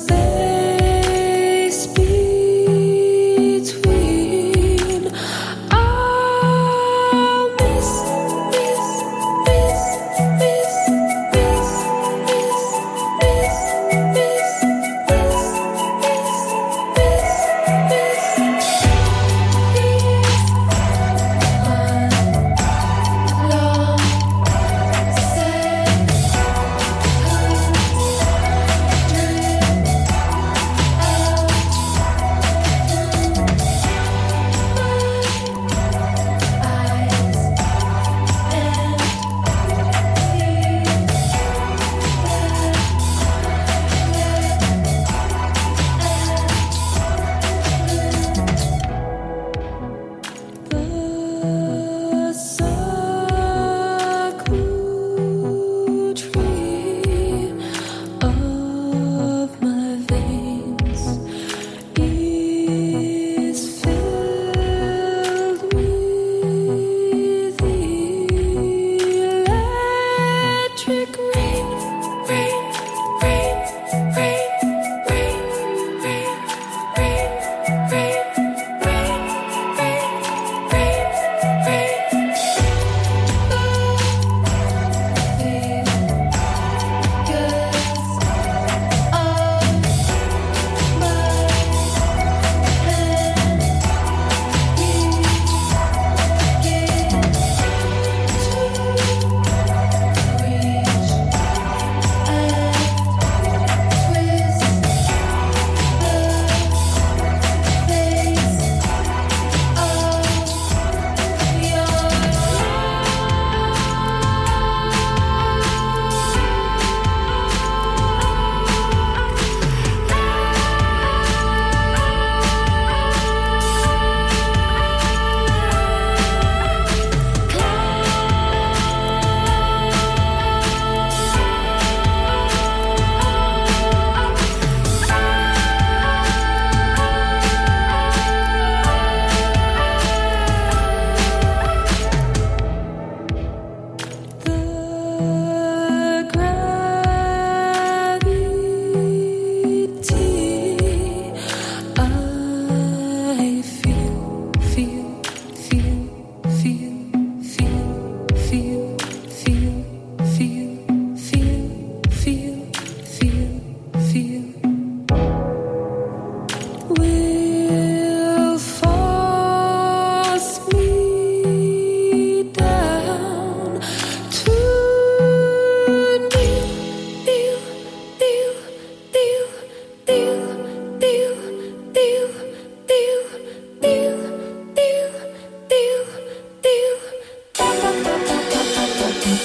Speaker 14: I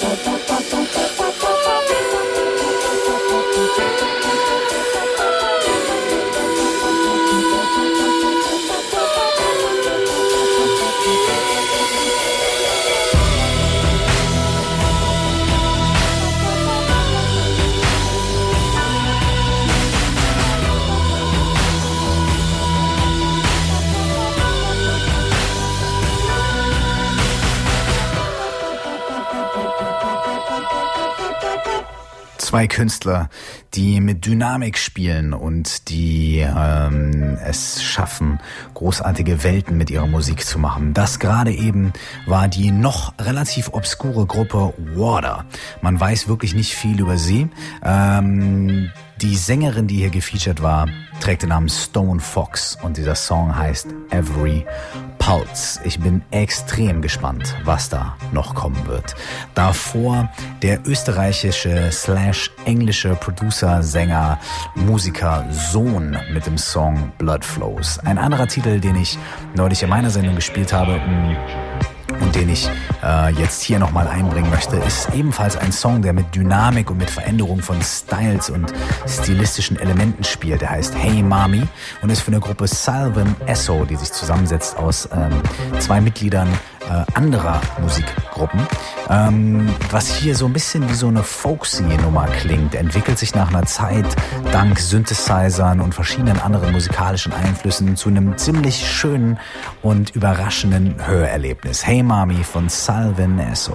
Speaker 2: Zwei Künstler, die mit Dynamik spielen und die ähm, es schaffen, großartige Welten mit ihrer Musik zu machen. Das gerade eben war die noch relativ obskure Gruppe Water. Man weiß wirklich nicht viel über sie. Ähm, die Sängerin, die hier gefeatured war, trägt den Namen Stone Fox und dieser Song heißt Every Pulse. Ich bin extrem gespannt, was da noch kommen wird. Davor der österreichische slash englische Producer, Sänger, Musiker Sohn mit dem Song Blood Flows. Ein anderer Titel, den ich neulich in meiner Sendung gespielt habe und den ich äh, jetzt hier nochmal einbringen möchte, ist ebenfalls ein Song, der mit Dynamik und mit Veränderung von Styles und stilistischen Elementen spielt. Der heißt Hey Mami und ist von der Gruppe Salvin Esso, die sich zusammensetzt aus ähm, zwei Mitgliedern äh, anderer Musikgruppen. Ähm, was hier so ein bisschen wie so eine Folksy-Nummer klingt, entwickelt sich nach einer Zeit dank Synthesizern und verschiedenen anderen musikalischen Einflüssen zu einem ziemlich schönen und überraschenden Hörerlebnis. Hey Mami von Salvin Esso.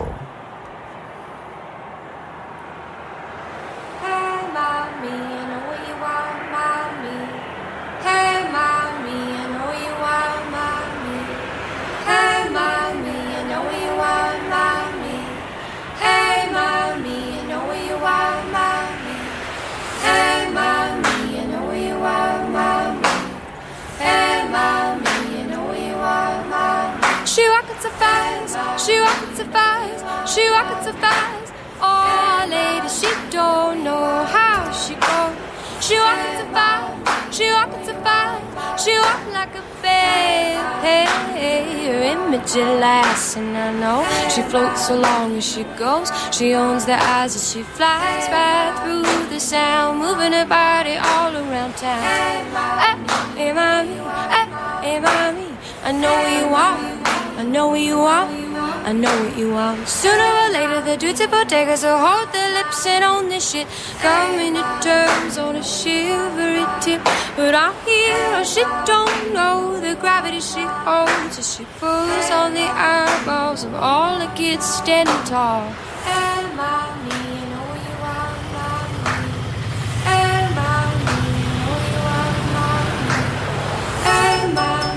Speaker 14: She rockets so fast, she rockets so fast, she rockets so fast. Oh, lady, she don't know how she goes. She rockets so fast, she rockets so fast, she walks like a babe. Hey, hey, her image it lasts, and I know she floats along as she goes. She owns the eyes as she flies right through the sound, moving her body all around town. Hey, hey, mommy, hey, hey, mommy, I know where you are. I know what you want, I know what you want. Sooner or later the dudes at bodegas will hold their lips and own this shit, coming to terms on a shivery tip. But I hear her, she don't know the gravity she holds as she pulls on the eyeballs of all the kids standing tall. Hey, mommy, I know what you want, mommy. Hey, mommy, I know what you want, mommy. Hey, mommy.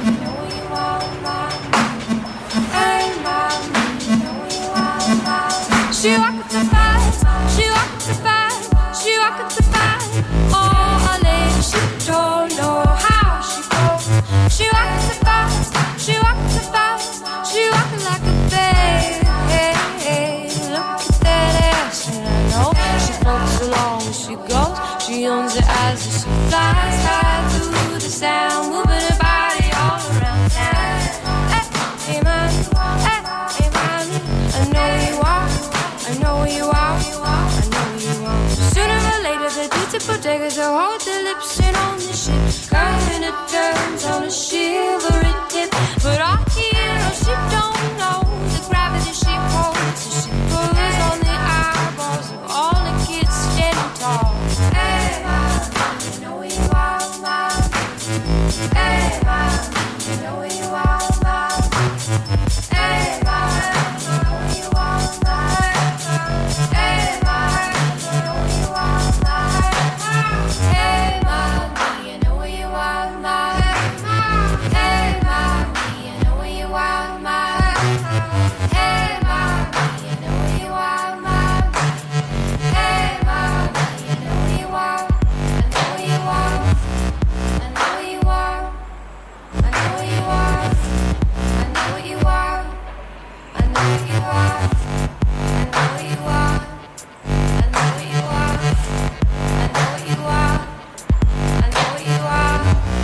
Speaker 14: She rockets so fast, she rockets so fast, she rockets so fast. Oh, lady, she don't know how she goes. She rockets so fast, she rockets so fast, she rockin' like a babe. Hey, hey, look at that ass, and I know she floats along as she goes. She owns her eyes as she flies high through the sound, moving her body all around town. Hey, hey, mommy, hey, hey, mommy, I know you are. I know where you are, I know where you are. Sooner or later the dudes at bodegas will hold their lips and own this shit, coming to terms on a shivery tip. But I hear her, she don't know the gravity she holds as she pulls on the eyeballs of all the kids standing tall. Hey, mom, I know where you are, mom. Hey, mom, I know where you are, mom. Hey, mom, I know where you are, mom. Hey, mommy, I know where you are, mom. Hey, mommy, I know where you are, mom. Hey, mommy, I know where you are, mom. Hey, mommy, I know where you are, mom. Hey, mommy, I know where you are. I know where you are. I know where you are. I know where you are. I know where you are. I know where you are.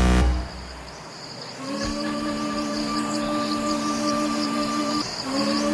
Speaker 14: Mm-hmm.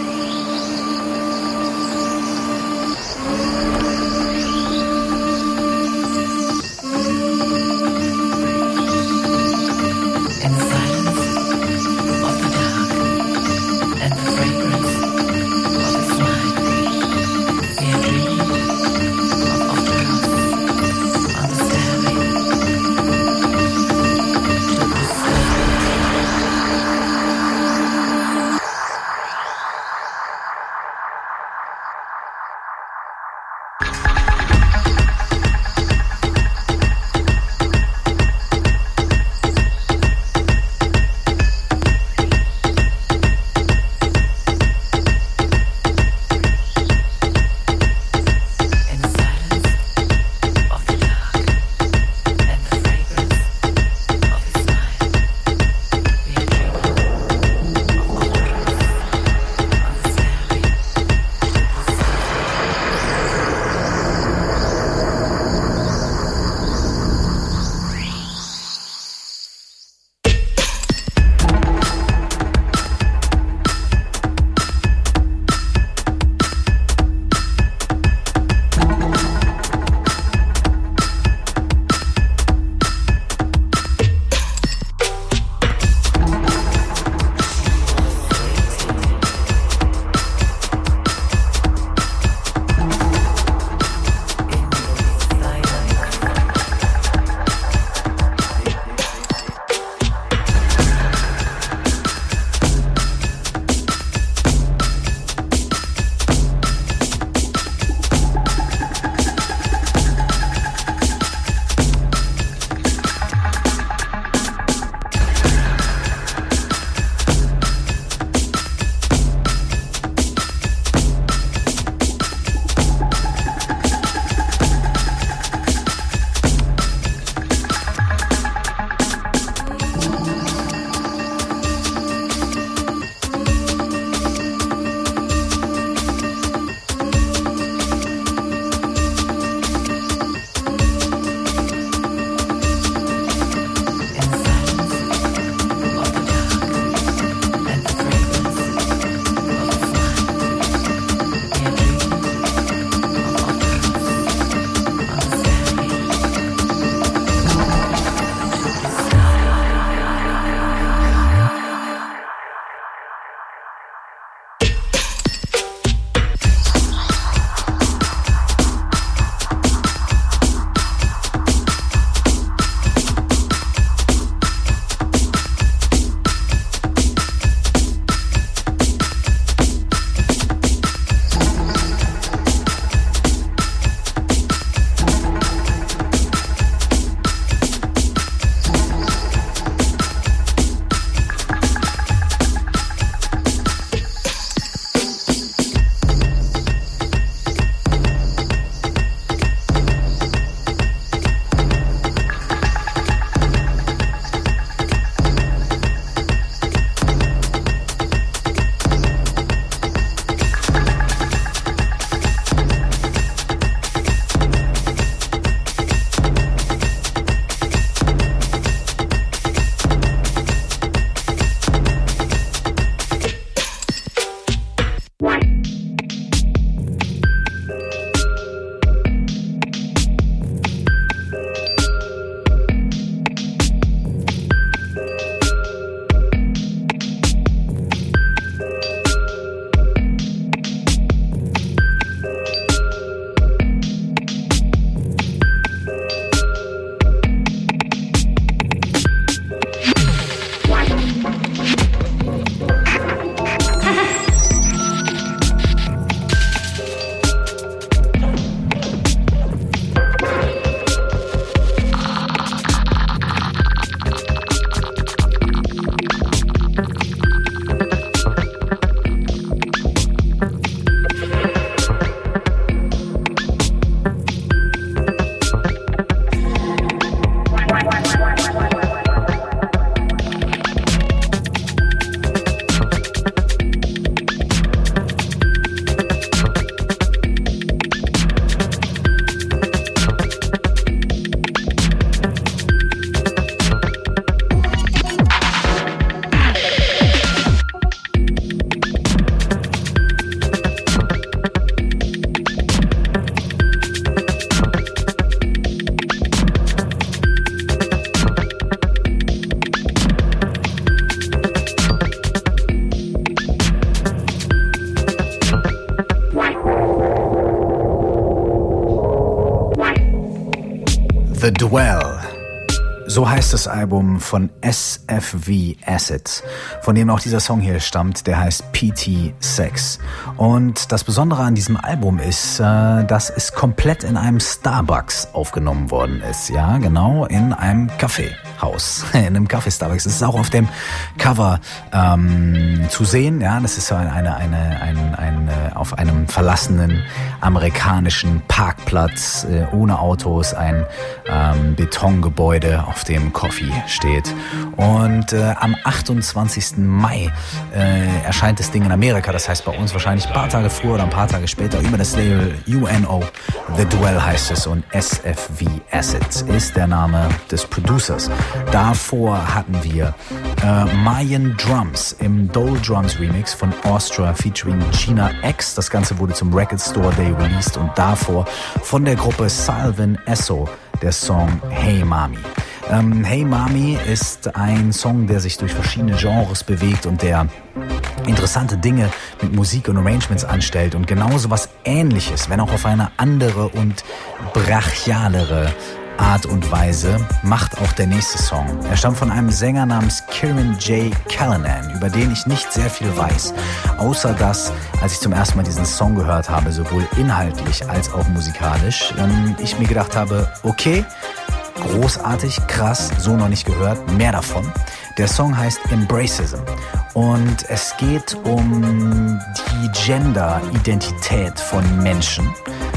Speaker 2: The Dwell. So heißt das Album von S F V Acid, von dem auch dieser Song hier stammt, der heißt P T Sex. Und das Besondere an diesem Album ist, äh, dass es komplett in einem Starbucks aufgenommen worden ist. Ja, genau, in einem Kaffeehaus, in einem Café Starbucks. Es ist auch auf dem Cover ähm, zu sehen. Ja, das ist so eine, eine, eine, eine, eine auf einem verlassenen amerikanischen Parkplatz äh, ohne Autos, ein ähm, Betongebäude, auf dem Coffee steht. Und äh, am achtundzwanzigsten Mai äh, erscheint das Ding in Amerika. Das heißt bei uns wahrscheinlich ein paar Tage früher oder ein paar Tage später über das Label U N O. The Dwell heißt es und S F V Acid ist der Name des Producers. Davor hatten wir äh, Mayan Drums im Dole Drums Remix von Austria featuring Gina X. Das Ganze wurde zum Record Store Day released und davor von der Gruppe Salvin Esso der Song Hey Mami. Ähm, Hey Mami ist ein Song, der sich durch verschiedene Genres bewegt und der interessante Dinge mit Musik und Arrangements anstellt und genauso was Ähnliches, wenn auch auf eine andere und brachialere Art und Weise, macht auch der nächste Song. Er stammt von einem Sänger namens Kieran J. Callanan, über den ich nicht sehr viel weiß, außer dass, als ich zum ersten Mal diesen Song gehört habe, sowohl inhaltlich als auch musikalisch, ähm, ich mir gedacht habe, okay, großartig, krass, so noch nicht gehört, mehr davon. Der Song heißt Embracism und es geht um die Gender-Identität von Menschen.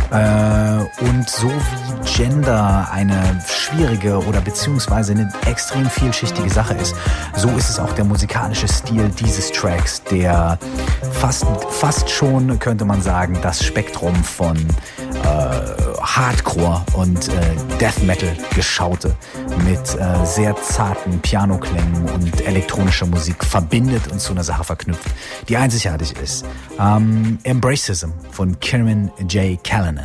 Speaker 2: Äh, und so wie Gender eine schwierige oder beziehungsweise eine extrem vielschichtige Sache ist, so ist es auch der musikalische Stil dieses Tracks, der fast, fast schon, könnte man sagen, das Spektrum von äh, Hardcore und äh, Death Metal geschaute mit äh, sehr zarten Pianoklängen und elektronischer Musik verbindet und zu einer Sache verknüpft, die einzigartig ist. Ähm, Embracism von Kieran J. Callanan.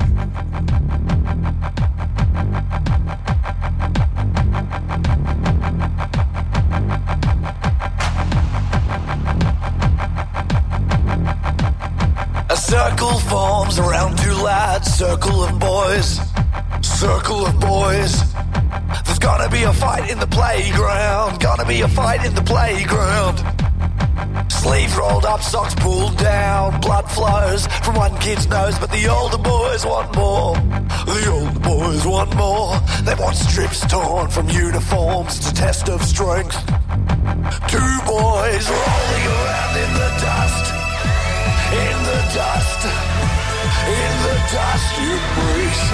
Speaker 15: A circle forms around two lads, circle of boys, circle of boys. There's gonna be a fight in the playground, gonna be a fight in the playground. Sleeves rolled up, socks pulled down, blood flows from one kid's nose, but the older boys want more. The older boys want more. They want strips torn from uniforms to test of strength. Two boys rolling around in the dust, in the dust, in the dust you breathe.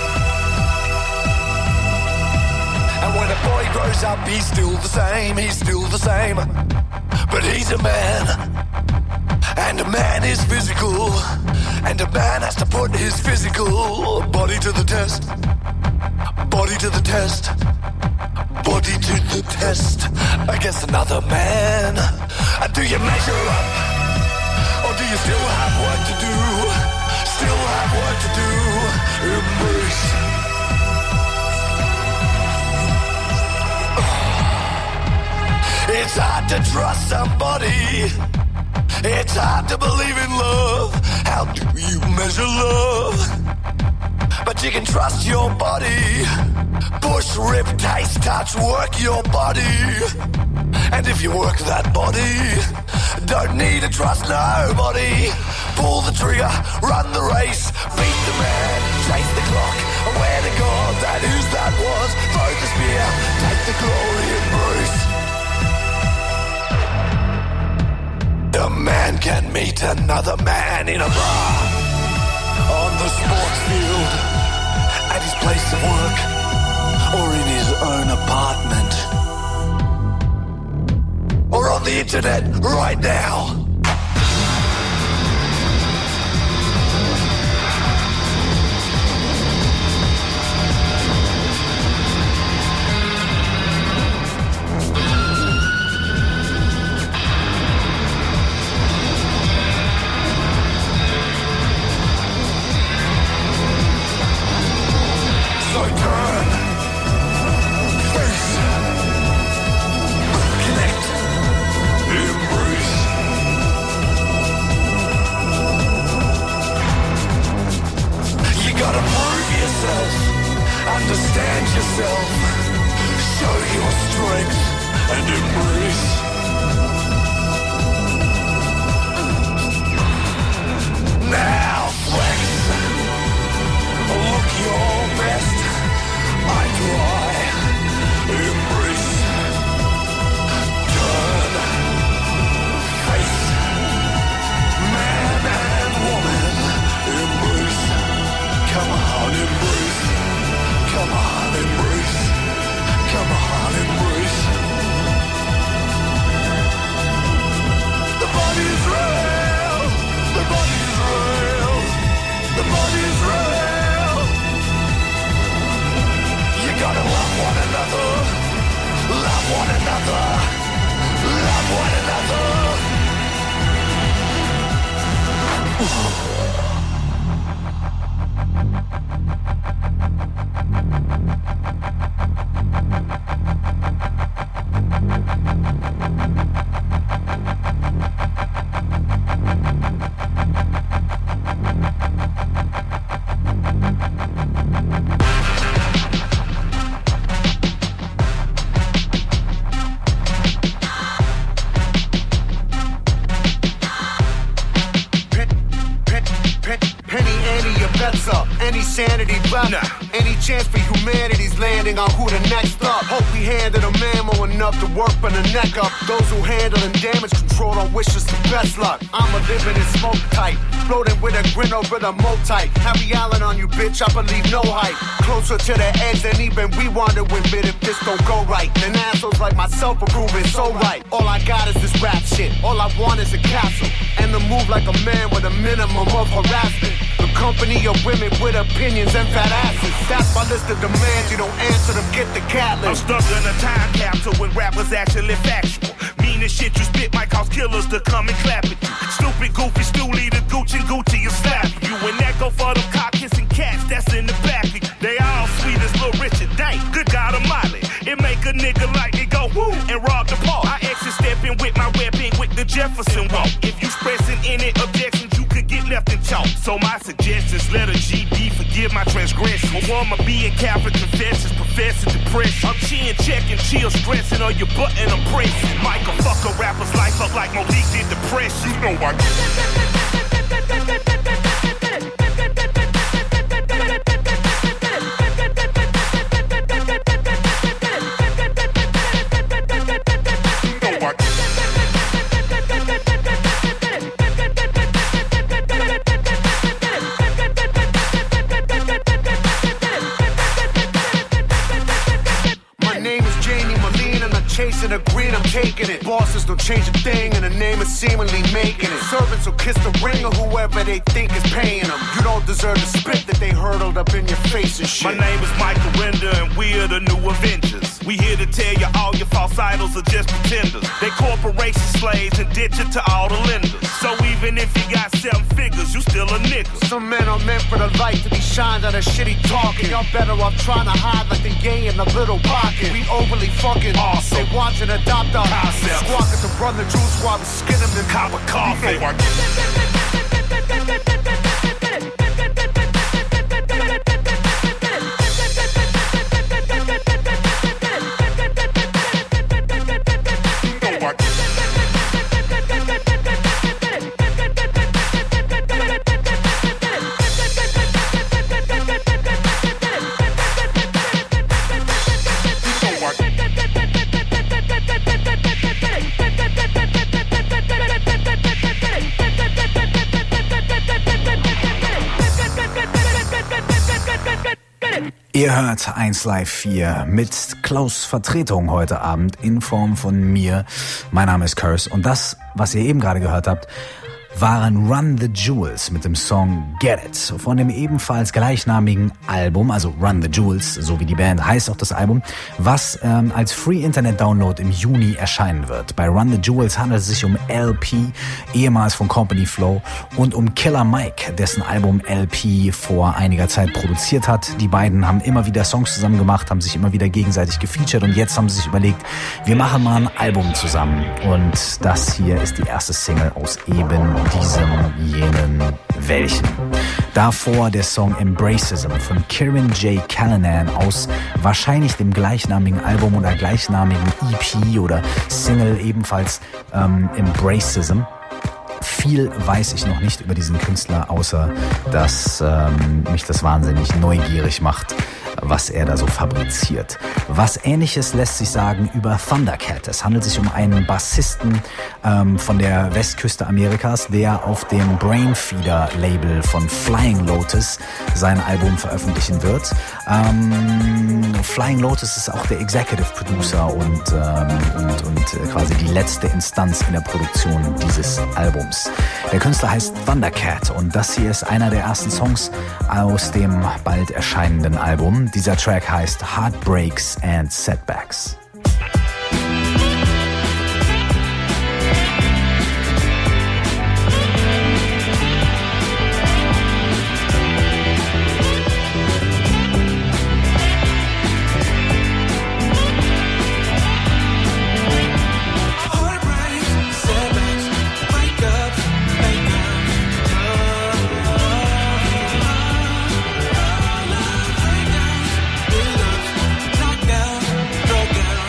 Speaker 15: And when a boy grows up, he's still the same, he's still the same. But he's a man, and a man is physical, and a man has to put his physical body to the test, body to the test, body to the test against another man. And do you measure up, or do you still have work to do, still have work to do? Embrace. It's hard to trust somebody. It's hard to believe in love. How do you measure love? But you can trust your body. Push, rip, taste, touch, work your body. And if you work that body, don't need to trust nobody. Pull the trigger, run the race, beat the man, chase the clock, wear the gods, and whose that was, throw the spear, take the glory, embrace. A man can meet another man in a bar, on the sports field, at his place of work, or in his own apartment, or on the internet right now. Embrace.
Speaker 16: any sanity left. Nah. Any chance for humanity's landing on who the next up. Hope we handed them ammo enough to work from the neck up. Those who handling damage control don't wish us the best luck. I'm a living in smoke tight, floating with a grin over the multi. Happy Allen on you, bitch, I believe no hype. Closer to the edge than even we want to admit if this don't go right. Then assholes like myself are proving so right. All I got is this rap shit. All I want is a castle and to move like a man with a minimum of harassment. The company of women with opinions and fat asses. That's my list of demands. You don't answer them, get the cat list.
Speaker 17: I'm stuck in a time capsule when rap was actually factual. Mean as shit you spit might cause killers to come and clap at you. Stupid, goofy, stoolie, the Gucci, Gucci, you slap you. And that go for them cock-kissing cats that's in the back of you. They all sweet as Lil Richard. Dang, good God Almighty. It make a nigga like me go woo and rob the park. I exit stepping with my weapon with the Jefferson walk. If you expressing any objections, you could get left in chalk. So my suggestions, let a G D forgive my transgression. A woman being Catholic confessions, professing depression. I'm chin checking, chill stressing, or your button I'm pressing. Michael fuck a rapper's life up like Monique did depression. You know I get
Speaker 16: chasing a green, I'm taking it. Bosses don't change a thing, and the name is seemingly making it. Servants will kiss the ring of whoever they think is paying them. You don't deserve the spit that they hurled up in your face and shit.
Speaker 17: My name is Michael Render, and we're the new Avengers. We here to tell you all your false idols are just pretenders. They corporation slaves and ditch it to all the lenders. So even if you got seven figures, you still a nigga.
Speaker 16: Some men are meant for the light to be shined on a shitty talking. Y'all better off trying to hide like the gay in a little pocket. We overly fucking awesome. They watch and adopt our concept. Squawk at the brother juice while we skin them in copper coffee.
Speaker 2: Ihr hört eins Live vier mit Klaus Vertretung heute Abend in Form von mir. Mein Name ist Curse und das, was ihr eben gerade gehört habt, waren Run the Jewels mit dem Song Get It von dem ebenfalls gleichnamigen Album, also Run the Jewels, so wie die Band heißt auch das Album, was ähm, als Free Internet Download im Juni erscheinen wird. Bei Run the Jewels handelt es sich um L P, ehemals von Company Flow, und um Killer Mike, dessen Album L P vor einiger Zeit produziert hat. Die beiden haben immer wieder Songs zusammen gemacht, haben sich immer wieder gegenseitig gefeatured und jetzt haben sie sich überlegt, wir machen mal ein Album zusammen. Und das hier ist die erste Single aus eben diesem, jenen, welchen. Davor der Song Embracism von Kieran J. Callanan aus wahrscheinlich dem gleichnamigen Album oder gleichnamigen E P oder Single ebenfalls ähm, Embracism. Viel weiß ich noch nicht über diesen Künstler, außer dass ähm, mich das wahnsinnig neugierig macht, was er da so fabriziert. Was Ähnliches lässt sich sagen über Thundercat. Es handelt sich um einen Bassisten ähm, von der Westküste Amerikas, der auf dem Brainfeeder-Label von Flying Lotus sein Album veröffentlichen wird. Ähm, Flying Lotus ist auch der Executive Producer und, ähm, und, und quasi die letzte Instanz in der Produktion dieses Albums. Der Künstler heißt Thundercat und das hier ist einer der ersten Songs aus dem bald erscheinenden Album. Dieser Track heißt Heartbreaks and Setbacks.
Speaker 18: Broke down.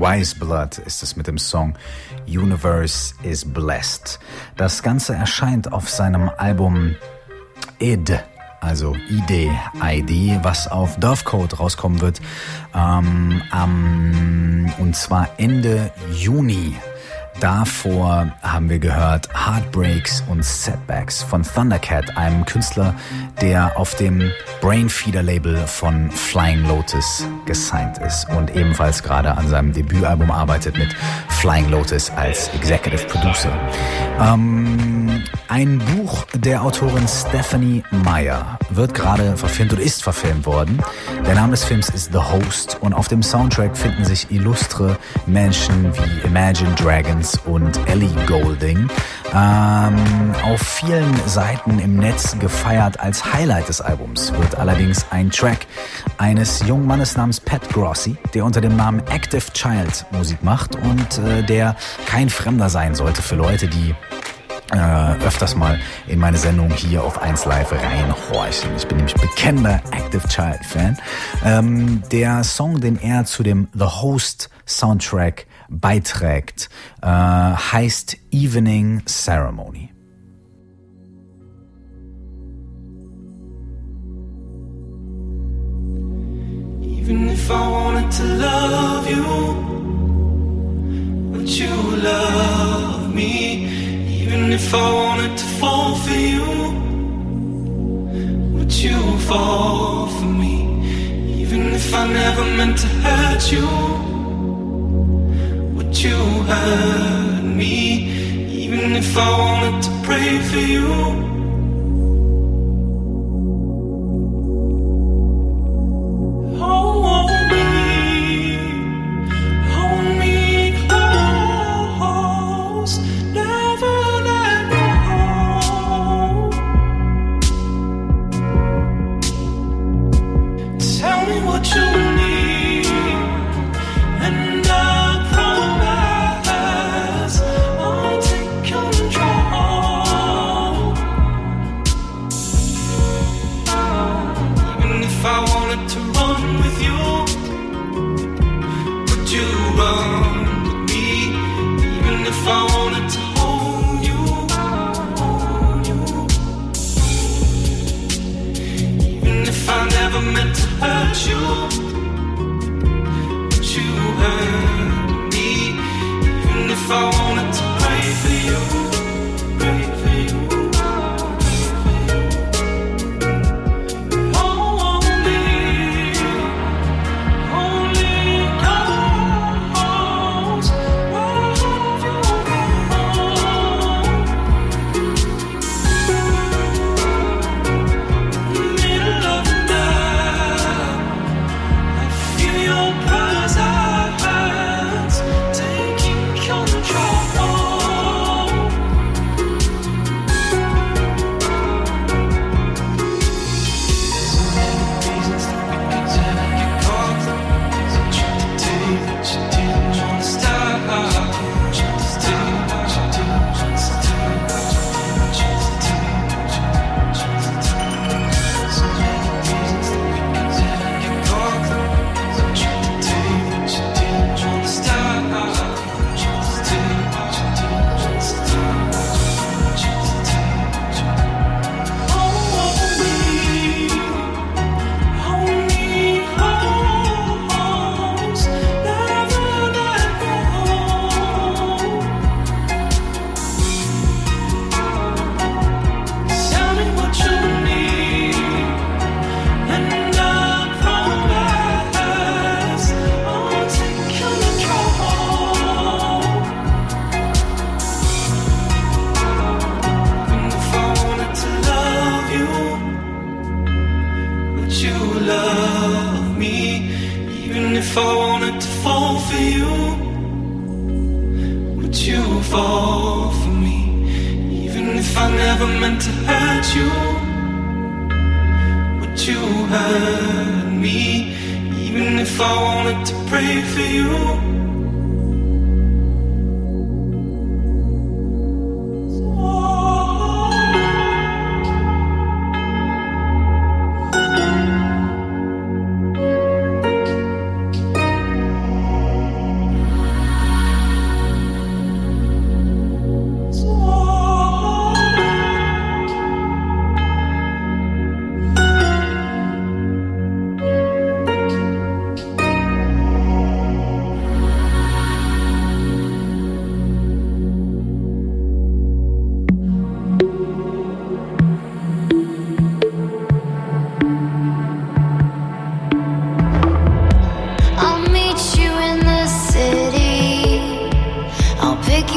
Speaker 2: Wise Blood ist es mit dem Song Universe is Blessed. Das Ganze erscheint auf seinem Album I D, also I D, I D, was auf Dovecode rauskommen wird, ähm, am, und zwar Ende Juni. Davor haben wir gehört Heartbreaks und Setbacks von Thundercat, einem Künstler, der auf dem Brainfeeder-Label von Flying Lotus gesigned ist und ebenfalls gerade an seinem Debütalbum arbeitet mit Flying Lotus als Executive Producer. Ähm, ein Buch der Autorin Stephanie Meyer wird gerade verfilmt oder ist verfilmt worden. Der Name des Films ist The Host und auf dem Soundtrack finden sich illustre Menschen wie Imagine Dragons und Ellie Goulding. Ähm, auf vielen Seiten im Netz gefeiert als Highlight des Albums wird allerdings ein Track eines jungen Mannes namens Pat Grossi, der unter dem Namen Active Child Musik macht und äh, der kein Fremder sein sollte für Leute, die Äh, öfters mal in meine Sendung hier auf eins Live reinhorchen. Ich bin nämlich bekennender Active Child Fan. Ähm, der Song, den er zu dem The Host Soundtrack beiträgt, äh, heißt Evening Ceremony.
Speaker 3: Even if I wanted to love you, would you love me? Even if I wanted to fall for you, would you fall for me? Even if I never meant to hurt you, would you hurt me? Even if I wanted to pray for you,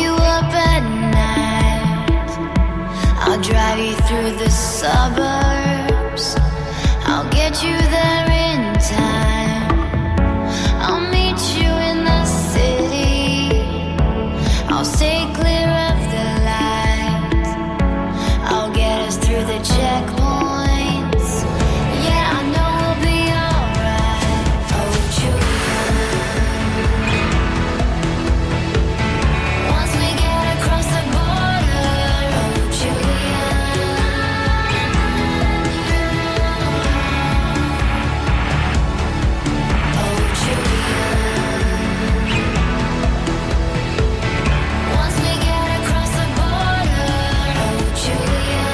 Speaker 18: you up at night. I'll drive you through the suburbs. I'll get you there in time. I'll meet you in the city. I'll stay clear of the lights. I'll get us through the checkpoints. Yeah, I know we'll be alright. Oh, Julia. Once we get across the border, oh, Julia. Oh, Julia. Once we get across the border, oh, Julia.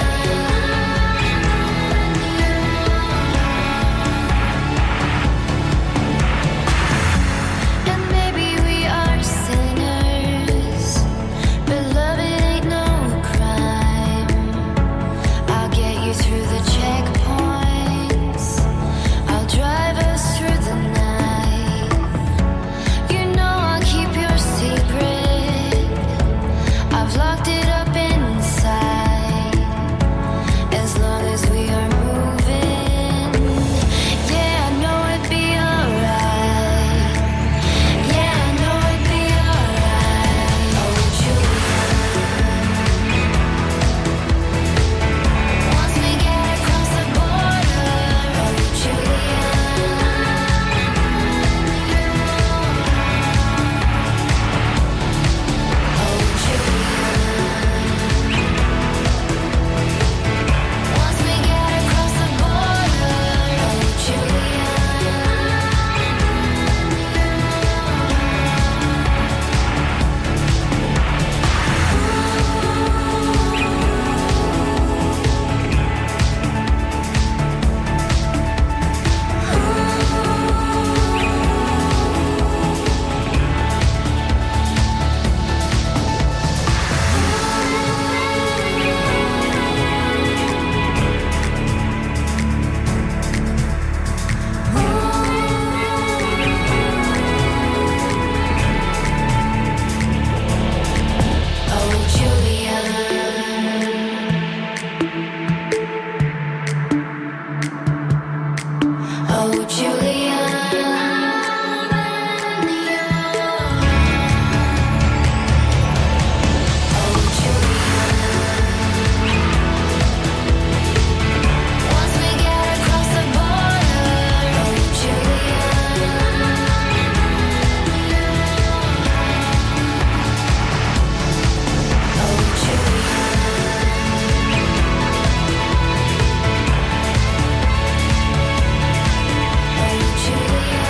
Speaker 18: And maybe we are sinners, but love it ain't no crime. I'll get you through the checkpoints. I'll drive us through the night. You know I'll keep your secret. I've locked it up inside. As long as we are moving, yeah, I know it'd be alright. Yeah, I know it'd be alright. Oh, Julia. Once we get across the border, oh, Julia. Oh, Julia. Once we get across the border, oh, Julia. Oh, Julia. Oh, Julia. Oh, Julia. Once we get across the border, oh, Julia. Oh, Julia. Oh, Julia.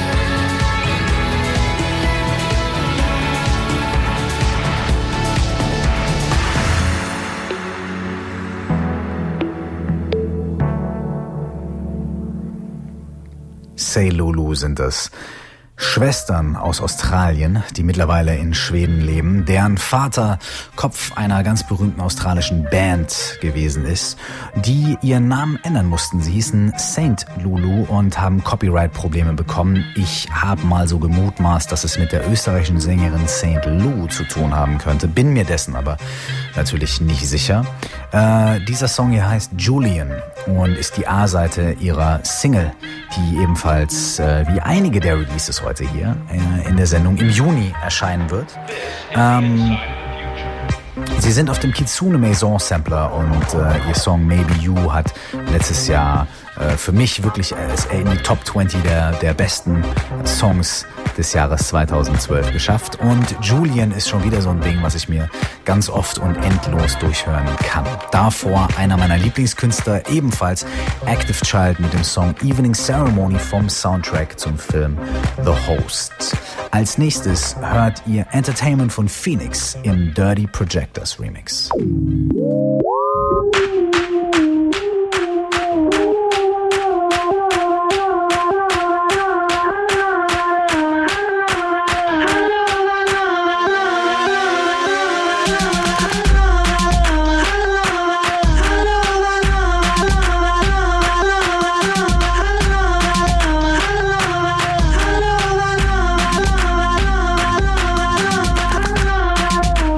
Speaker 2: Say Lulu sind es. Schwestern aus Australien, die mittlerweile in Schweden leben, deren Vater Kopf einer ganz berühmten australischen Band gewesen ist, die ihren Namen ändern mussten. Sie hießen Saint Lulu und haben Copyright-Probleme bekommen. Ich habe mal so gemutmaßt, dass es mit der österreichischen Sängerin Saint Lou zu tun haben könnte, bin mir dessen aber natürlich nicht sicher. Äh, dieser Song hier heißt Julian und ist die A-Seite ihrer Single, die ebenfalls äh, wie einige der Releases heute hier äh, in der Sendung im Juni erscheinen wird. Ähm, sie sind auf dem Kitsune Maison Sampler und äh, ihr Song Maybe You hat letztes Jahr äh, für mich wirklich äh, in die Top zwanzig der, der besten Songs des Jahres zweitausendzwölf geschafft. Und Julian ist schon wieder so ein Ding, was ich mir ganz oft und endlos durchhören kann. Davor einer meiner Lieblingskünstler, ebenfalls Active Child mit dem Song Evening Ceremony vom Soundtrack zum Film The Host. Als nächstes hört ihr Entertainment von Phoenix im Dirty Projectors Remix.
Speaker 18: Oh,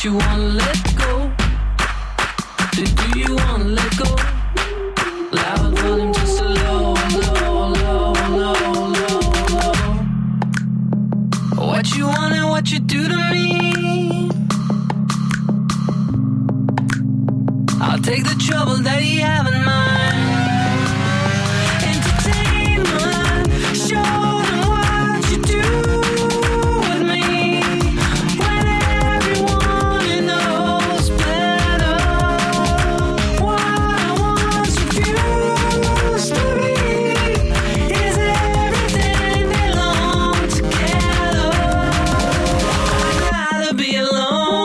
Speaker 3: you wanna let go? Do, do you wanna let go? Loud volume, just a low, low, low, low, low, low. What you want and what you do to me, I'll take the trouble that you have in mind. Entertainment, show them what you do with me, when everyone you know's better. What I want confused to me is everything belong together. I'd rather be alone.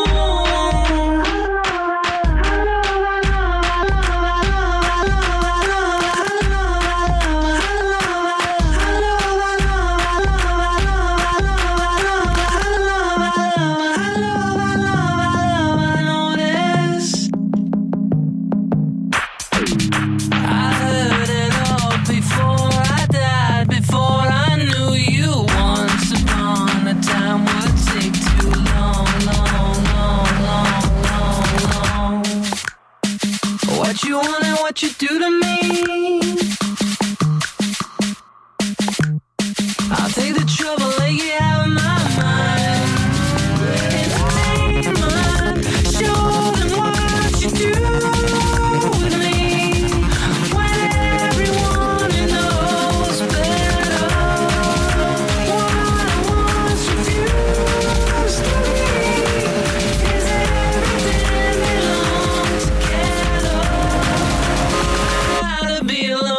Speaker 3: What you want and what you do to me, I'll take the trouble that you have in my mind. Entertainment, show them what you do with me, when everyone you know's better. What I want confused to me is everything belongs together. To be alone.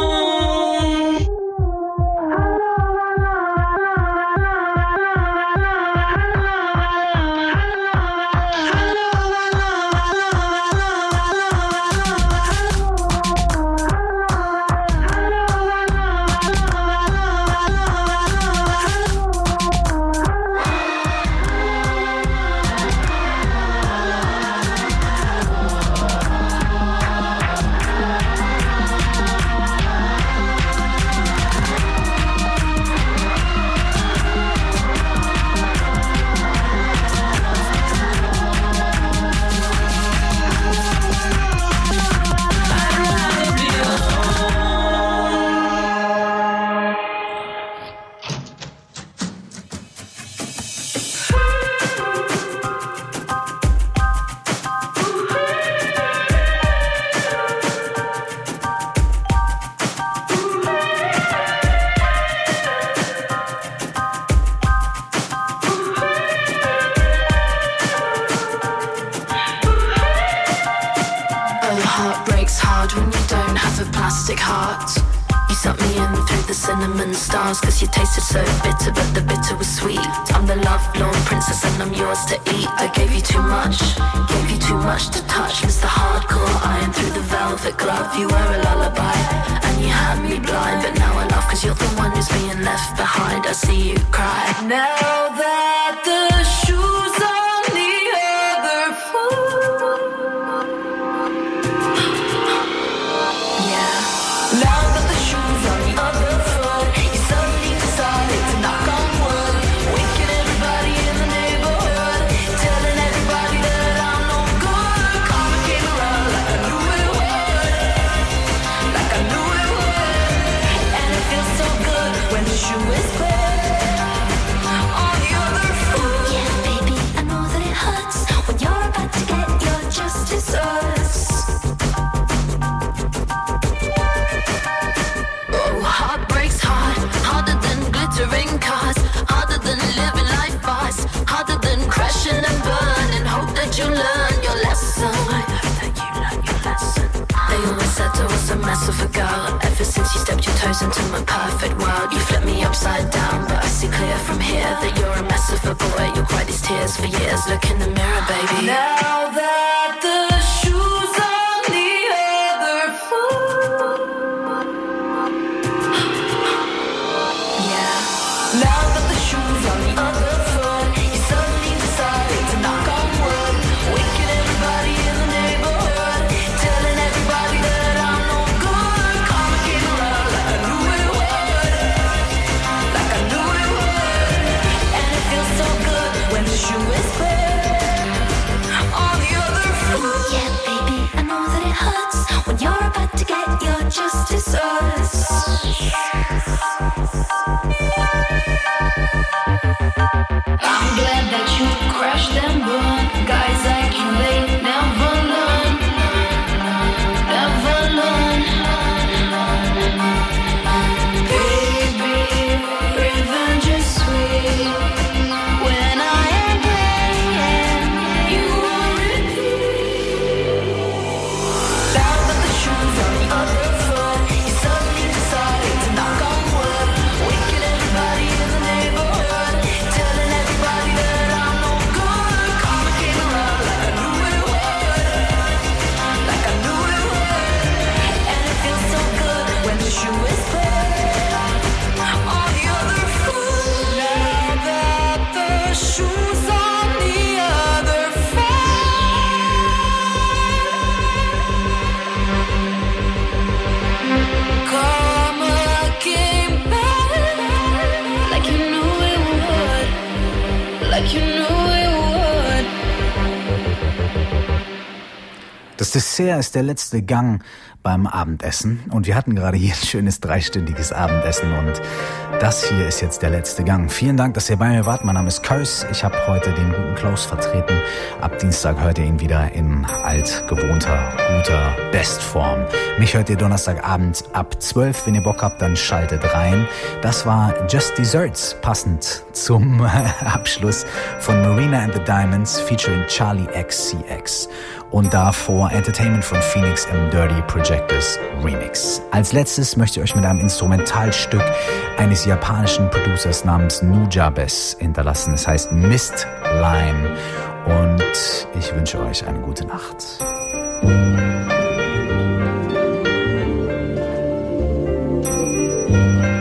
Speaker 19: Oh, heart breaks hard when you don't have a plastic heart. You sucked me in through the cinnamon stars, cause you tasted so bitter, but the bitter was sweet. I'm the love-lorn princess and I'm yours to eat. I gave you too much, gave you too much to touch. It's the hardcore iron through the velvet glove. You were a lullaby and you had me blind, but now I laugh cause you're the one who's being left behind. I see you cry. Now that the shoes on the other foot, yeah. Now that the shoes on the other foot, you suddenly decided to knock on wood, waking everybody in the neighborhood, telling everybody that I'm no good. Karma came around like I knew it would, like I knew it would. And it feels so good when the shoe is put on the other foot. Yeah, baby, I know that it hurts when you're about to get your just desserts. Oh, heart breaks hard, harder than glittering cars, harder than living life fast, harder than crashing and burning. Hope that you learn your lesson. I hope that you learn your lesson. They always said I was a mess of a girl. Ever since you stepped your toes into my perfect world, you flipped me upside down, but I see clear from here that you're a mess of a boy. You'll cry these tears for years. Look in the mirror, baby. Now that the shoes on the other foot, yeah. Now that the shoes on the other foot, you suddenly decided to knock on wood, waking everybody in the neighborhood, telling everybody that I'm no good. Karma came around like I knew it would, like I knew it would. And it feels so good when the shoe is put I'm glad that you crashed and burned. Guys like you, they never learn. Never learn. Baby, revenge is sweet. When I am playing, you will repeat. Now that the shoes on the other foot, you suddenly decided to knock on wood. Waking everybody in the neighborhood, telling everybody that I'm no good. Karma came around like I knew it would, like I knew it would. And it feels so good when the shoe is put on the other foot. Now that the shoe's on the other foot, karma came back like you knew it would, like you knew it would.
Speaker 2: Das Dessert ist der letzte Gang beim Abendessen und wir hatten gerade hier ein schönes dreistündiges Abendessen und das hier ist jetzt der letzte Gang. Vielen Dank, dass ihr bei mir wart. Mein Name ist Curse. Ich habe heute den guten Klaus vertreten. Ab Dienstag hört ihr ihn wieder in altgewohnter, guter Bestform. Mich hört ihr Donnerstagabend ab zwölf. Wenn ihr Bock habt, dann schaltet rein. Das war Just Desserts, passend zum Abschluss von Marina and the Diamonds featuring Charlie X C X. Und davor Entertainment von Phoenix im Dirty Projectors Remix. Als letztes möchte ich euch mit einem Instrumentalstück eines japanischen Producers namens Nujabes hinterlassen. Es heißt Mist Line und ich wünsche euch eine gute Nacht.
Speaker 19: Thank